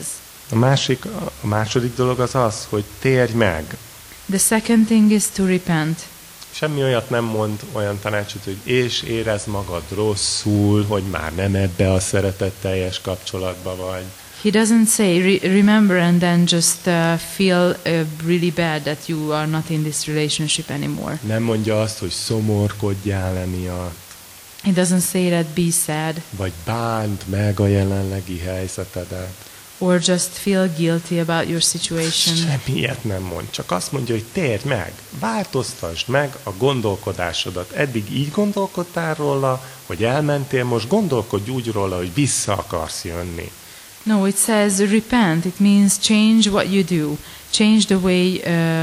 A második dolog az az, hogy térj meg. The second thing is to repent. Semmi olyat nem mond, olyan tanácsot, hogy és érezd magad rosszul, hogy már nem ebbe a szeretetteljes kapcsolatba vagy. He doesn't say remember and then just feel really bad that you are not in this relationship anymore. Nem mondja azt, hogy szomorkodjál emiatt. He doesn't say that be sad. Vagy bánd meg a jelenlegi helyzetedet. Or just feel guilty about your situation. Semmi ilyet nem mond, csak azt mondja, hogy térj meg, változtasd meg a gondolkodásodat. Eddig így gondolkodtál róla, hogy elmentél, most gondolkodj úgy róla, hogy vissza akarsz jönni. No, it says repent. It means change what you do. Change the way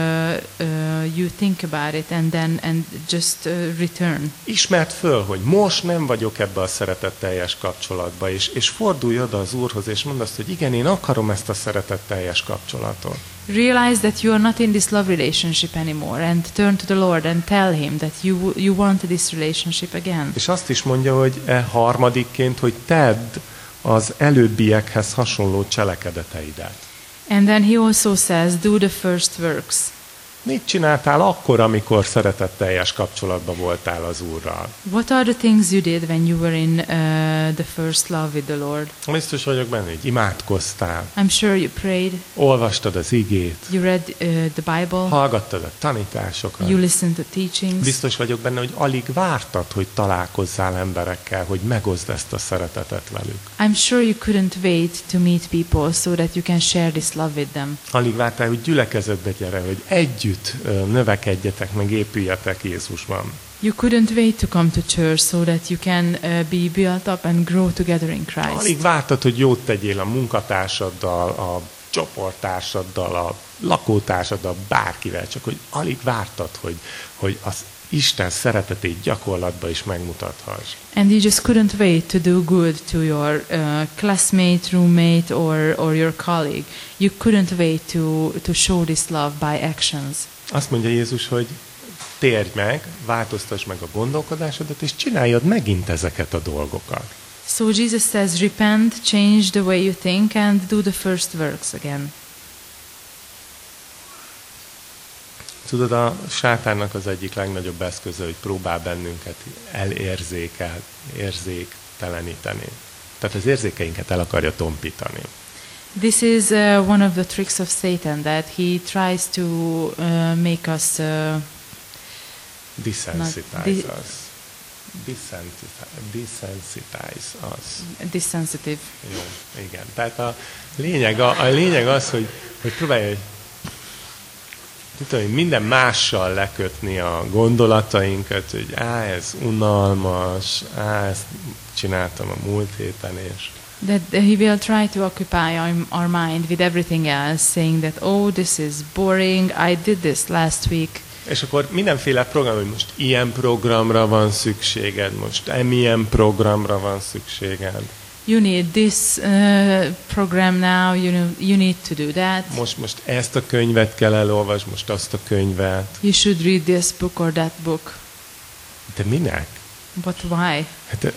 you think about it and just return. Ismerd föl, hogy most nem vagyok ebbe a szeretetteljes kapcsolatba, és fordulj oda az Úrhoz, és mondd azt, hogy igen, én akarom ezt a szeretetteljes kapcsolatot. Realize that you are not in this love relationship anymore and turn to the Lord and tell him that you want this relationship again. És azt is mondja, hogy harmadikként, hogy tedd az előbbiekhez hasonló cselekedeteidet. And then he also says, do the first works. Mit csináltál akkor, amikor szeretetteljes kapcsolatban voltál az Úrral? What are the things you did when you were in the first love with the Lord? Biztos vagyok benne, hogy imádkoztál. I'm sure you prayed. Olvastad az igét. You read the Bible. Hallgattad a tanításokat. You listened to teachings. Biztos vagyok benne, hogy alig vártad, hogy találkozzál emberekkel, hogy megoszd ezt a szeretetet velük. I'm sure you couldn't wait to meet people so that you can share this love with them. Alig vártál, hogy gyülekezetbe gyere, hogy együtt növekedjetek, meg épüljetek Jézusban. You couldn't wait to come to church so that you can be built up and grow together in Christ. Alig vártad, hogy jót tegyél a munkatársaddal, a csoporttársaddal, a lakótársaddal, bárkivel, csak hogy alig vártad, hogy az Isten szeretetét gyakorlatba is megmutathass. And you just couldn't wait to do good to your classmate, roommate, or your colleague. You couldn't wait to show this love by actions. Azt mondja Jézus, hogy térj meg, változtasd meg a gondolkodásodat, és csináljad megint ezeket a dolgokat. So Jesus says, repent, change the way you think, and do the first works again. Tudod, a sátánnak az egyik legnagyobb eszköze, hogy próbál bennünket érzékteleníteni. Tehát az érzékeinket el akarja tompítani. This is one of the tricks of Satan, that he tries to make us Desensitize us. desensitive. Jó, igen. Tehát a lényeg az, hogy próbálja, tudom, minden mással lekötni a gondolatainkat, hogy ez unalmas, ezt csináltam a múlt héten, és That he will try to occupy our mind with everything else, saying that, oh, this is boring, I did this last week. és akkor mindenféle program, hogy most ilyen programra van szükséged, most emilyen programra van szükséged. You need this program now, you need to do that. Most ezt a könyvet kell elolvasni, most azt a könyvet. You should read this book or that book. De minek? But why? Hát,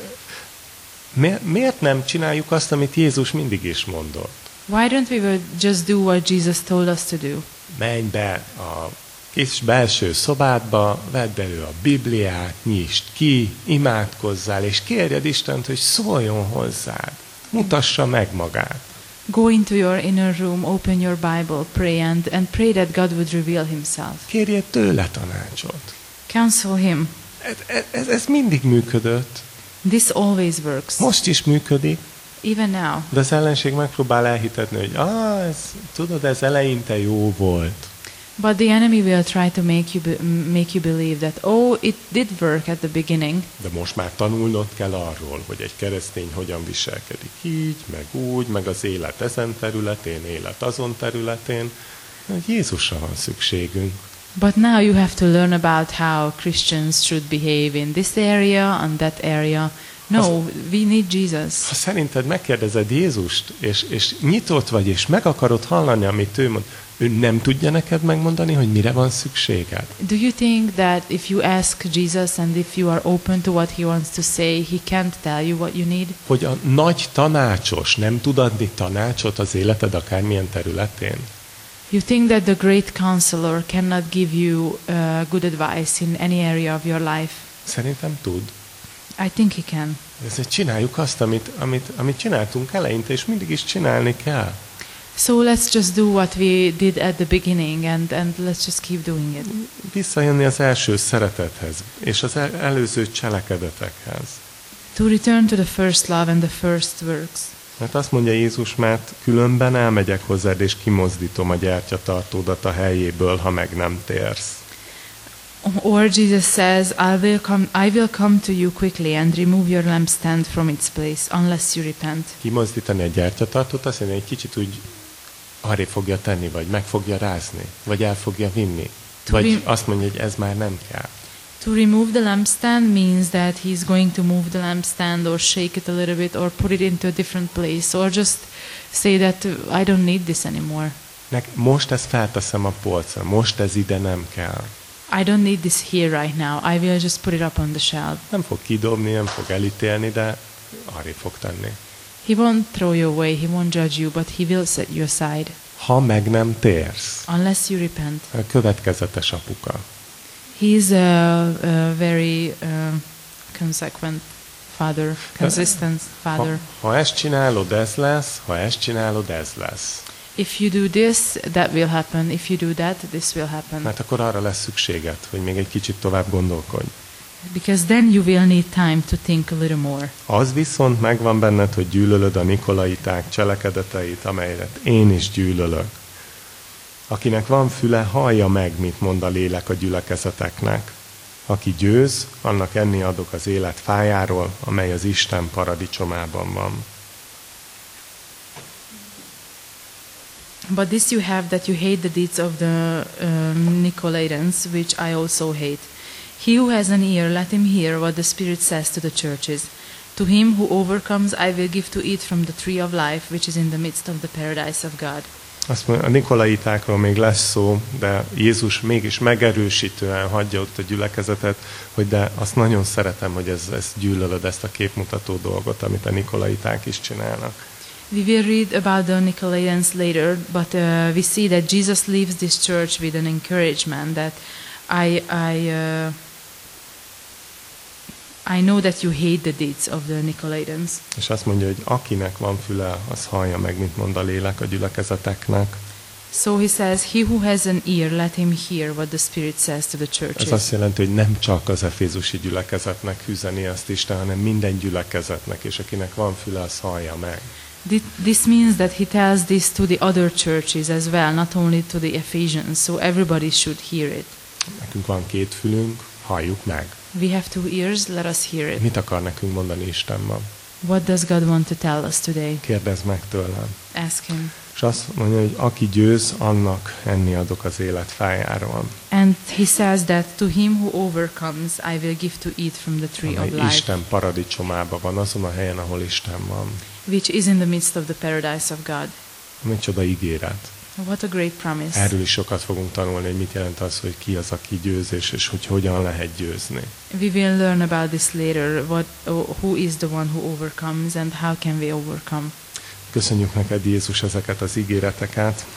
miért nem csináljuk azt, amit Jézus mindig is mondott? Why don't we just do what Jesus told us to do? Menj be a kis belső szobádba, vedd elő a Bibliát, nyisd ki, imádkozzál, és kérjed Istent, hogy szóljon hozzád. Mutassa meg magát. Go into your inner room, open your Bible, pray and pray that God would reveal himself. Kérjed tőle tanácsot. Counsel him. Ez mindig működött. This always works. Most is működik. Even now. De az ellenség megpróbál elhitetni, hogy ez eleinte jó volt. But the enemy will try to make you believe that, oh, it did work at the beginning. De most már tanulnod kell arról, hogy egy keresztény hogyan viselkedik így, meg úgy, meg az élet ezen területén, élet azon területén. Jézusra van szükségünk. But now you have to learn about how Christians should behave in this area and that area. No, we need Jesus. Ha szerinted megkérdezed Jézust, és nyitott vagy, és meg akarod hallani, amit ő mond, ő nem tudja neked megmondani, hogy mire van szükséged? Do you think that if you ask Jesus and if you are open to what he wants to say, he can't tell you what you need? Hogy a nagy tanácsos nem tud adni tanácsot az életed akármilyen területén? You think that the great counselor cannot give you good advice in any area of your life? Szerintem tud. I think he can. Ezért csináljuk azt, amit csináltunk eleinte, és mindig is csinálni kell. So let's just do what we did at the beginning and let's just keep doing it. Visszajönni az első szeretethez, és az előző cselekedetekhez. To return to the first love and the first works. Mert azt mondja Jézus, mert különben elmegyek hozzád, és kimozdítom a gyertyatartódat a helyéből, ha meg nem térsz. Or Jesus says, I will come to you quickly and remove your lampstand from its place, unless you repent. Kimozdítani a gyertyatartót, azt mondja, egy kicsit úgy arrébb fogja tenni, vagy meg fogja rázni, vagy el fogja vinni. Vagy azt mondja, hogy ez már nem kell. To remove the lampstand means that he's going to move the lampstand or shake it a little bit or put it into a different place or just say that I don't need this anymore. Most ezt felteszem a polcra, most ez ide nem kell. I don't need this here right now. I will just put it up on the shelf. Nem fog kidobni, nem fog elítélni, de arrébb fog tenni. He won't throw you away, he won't judge you, but he will set you aside. Ha meg nem térsz. Unless you repent. A következetes apuka. He's a very consequent father, consistent father. Ha ezt csinálod, ez lesz, ha ezt csinálod, ez lesz. If you do this, that will happen. If you do that, this will happen. Mert akkor arra lesz szükséged, hogy még egy kicsit tovább gondolkodj. Because then you will need time to think a little more. Az viszont megvan benned, hogy gyűlölöd a nikolaiták cselekedeteit, amelyet én is gyűlölök. Akinek van füle, hallja meg, mit mond a lélek a gyülekezeteknek. Aki győz, annak enni adok az élet fájáról, amely az Isten paradicsomában van. But this you have, that you hate the deeds of the Nicolaitans, which I also hate. He who has an ear, let him hear what the Spirit says to the churches. To him who overcomes, I will give to eat from the tree of life, which is in the midst of the paradise of God. Azt mondja, a nikolaitákról még lesz szó, de Jézus mégis megerősítően hagyja ott a gyülekezetet, hogy de azt nagyon szeretem, hogy ezt gyűlölöd, ezt a képmutató dolgot, amit a nikolaiták is csinálnak. We will read about the Nicolaitans later, but we see that Jesus leaves this church with an encouragement that I know that you hate the deeds of the Nicolaitans. És azt mondja, hogy akinek van füle, az hallja meg, mint mond a lélek a gyülekezeteknek. So he says, he who has an ear, let him hear what the Spirit says to the churches. Ez azt jelenti, hogy nem csak az efézusi gyülekezetnek üzeni ezt Isten, hanem minden gyülekezetnek, és akinek van füle, az hallja meg. This means that he tells this to the other churches as well, not only to the Ephesians, so everybody should hear it. Nekünk van két fülünk, halljuk meg. We have 2 ears, let us hear it. Mit akar nekünk mondani Isten ma? What does God want to tell us today? Kérdezd meg tőlem. Ask him. És azt mondja, hogy aki győz, annak enni adok az élet fájáról. And he says that to him who overcomes, I will give to eat from the tree of Amely life, Isten paradicsomában van, azon a helyen, ahol Isten van. which is in the midst of the paradise of God. Micsoda ígéret. What a great promise. Erről is sokat fogunk tanulni, hogy mit jelent az, hogy ki az, aki győz, és hogy hogyan lehet győzni. We will learn about this later, who is the one who overcomes and how can we overcome. Köszönjük neked, Jézus, ezeket az ígéreteket,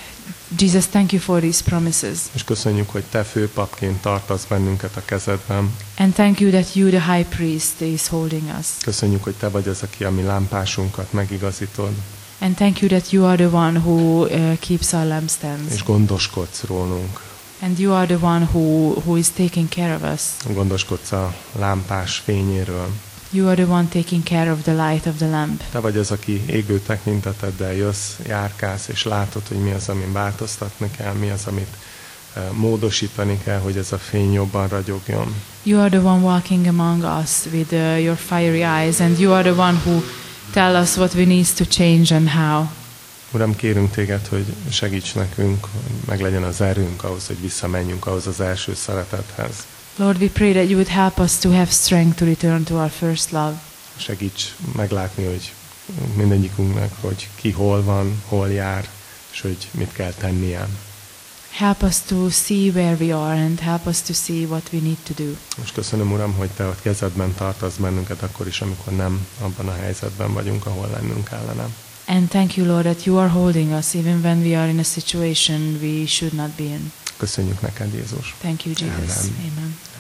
Jesus, thank you for these promises. és köszönjük, hogy te főpapként tartasz bennünket a kezedben. And thank you that you, the high priest, is holding us. Köszönjük, hogy te vagy az, aki a mi lámpásunkat megigazítod, And thank you that you are the one who keeps our lampstands. és gondoskodsz rólunk. And you are the one who is taking care of us. Gondoskodsz a lámpás fényéről. You are the one taking care of the light of the lamp. Te vagy az, aki égő tekinteteddel jössz, járkálsz, és látod, hogy mi az, amin változtatni kell, mi az, amit módosítani kell, hogy ez a fény jobban ragyogjon. You are the one walking among us with your fiery eyes, and you are the one who tell us what we need to change and how. Uram, kérünk téged, hogy segíts nekünk, hogy meglegyen az erőnk ahhoz, hogy visszamenjünk ahhoz az első szeretethez. Lord, we pray that you would help us to have strength to return to our first love. Segíts meglátni, hogy mindegyikünknek, hogy ki hol van, hol jár, és hogy mit kell tennie. Help us to see where we are and help us to see what we need to do. Most köszönöm, Uram, hogy te a kezedben tartasz bennünket akkor is, amikor nem abban a helyzetben vagyunk, ahol lennünk kellene. And thank you, Lord, that you are holding us even when we are in a situation we should not be in. Köszönjük neked, Jézus. Thank you, Jesus. Amen. Amen.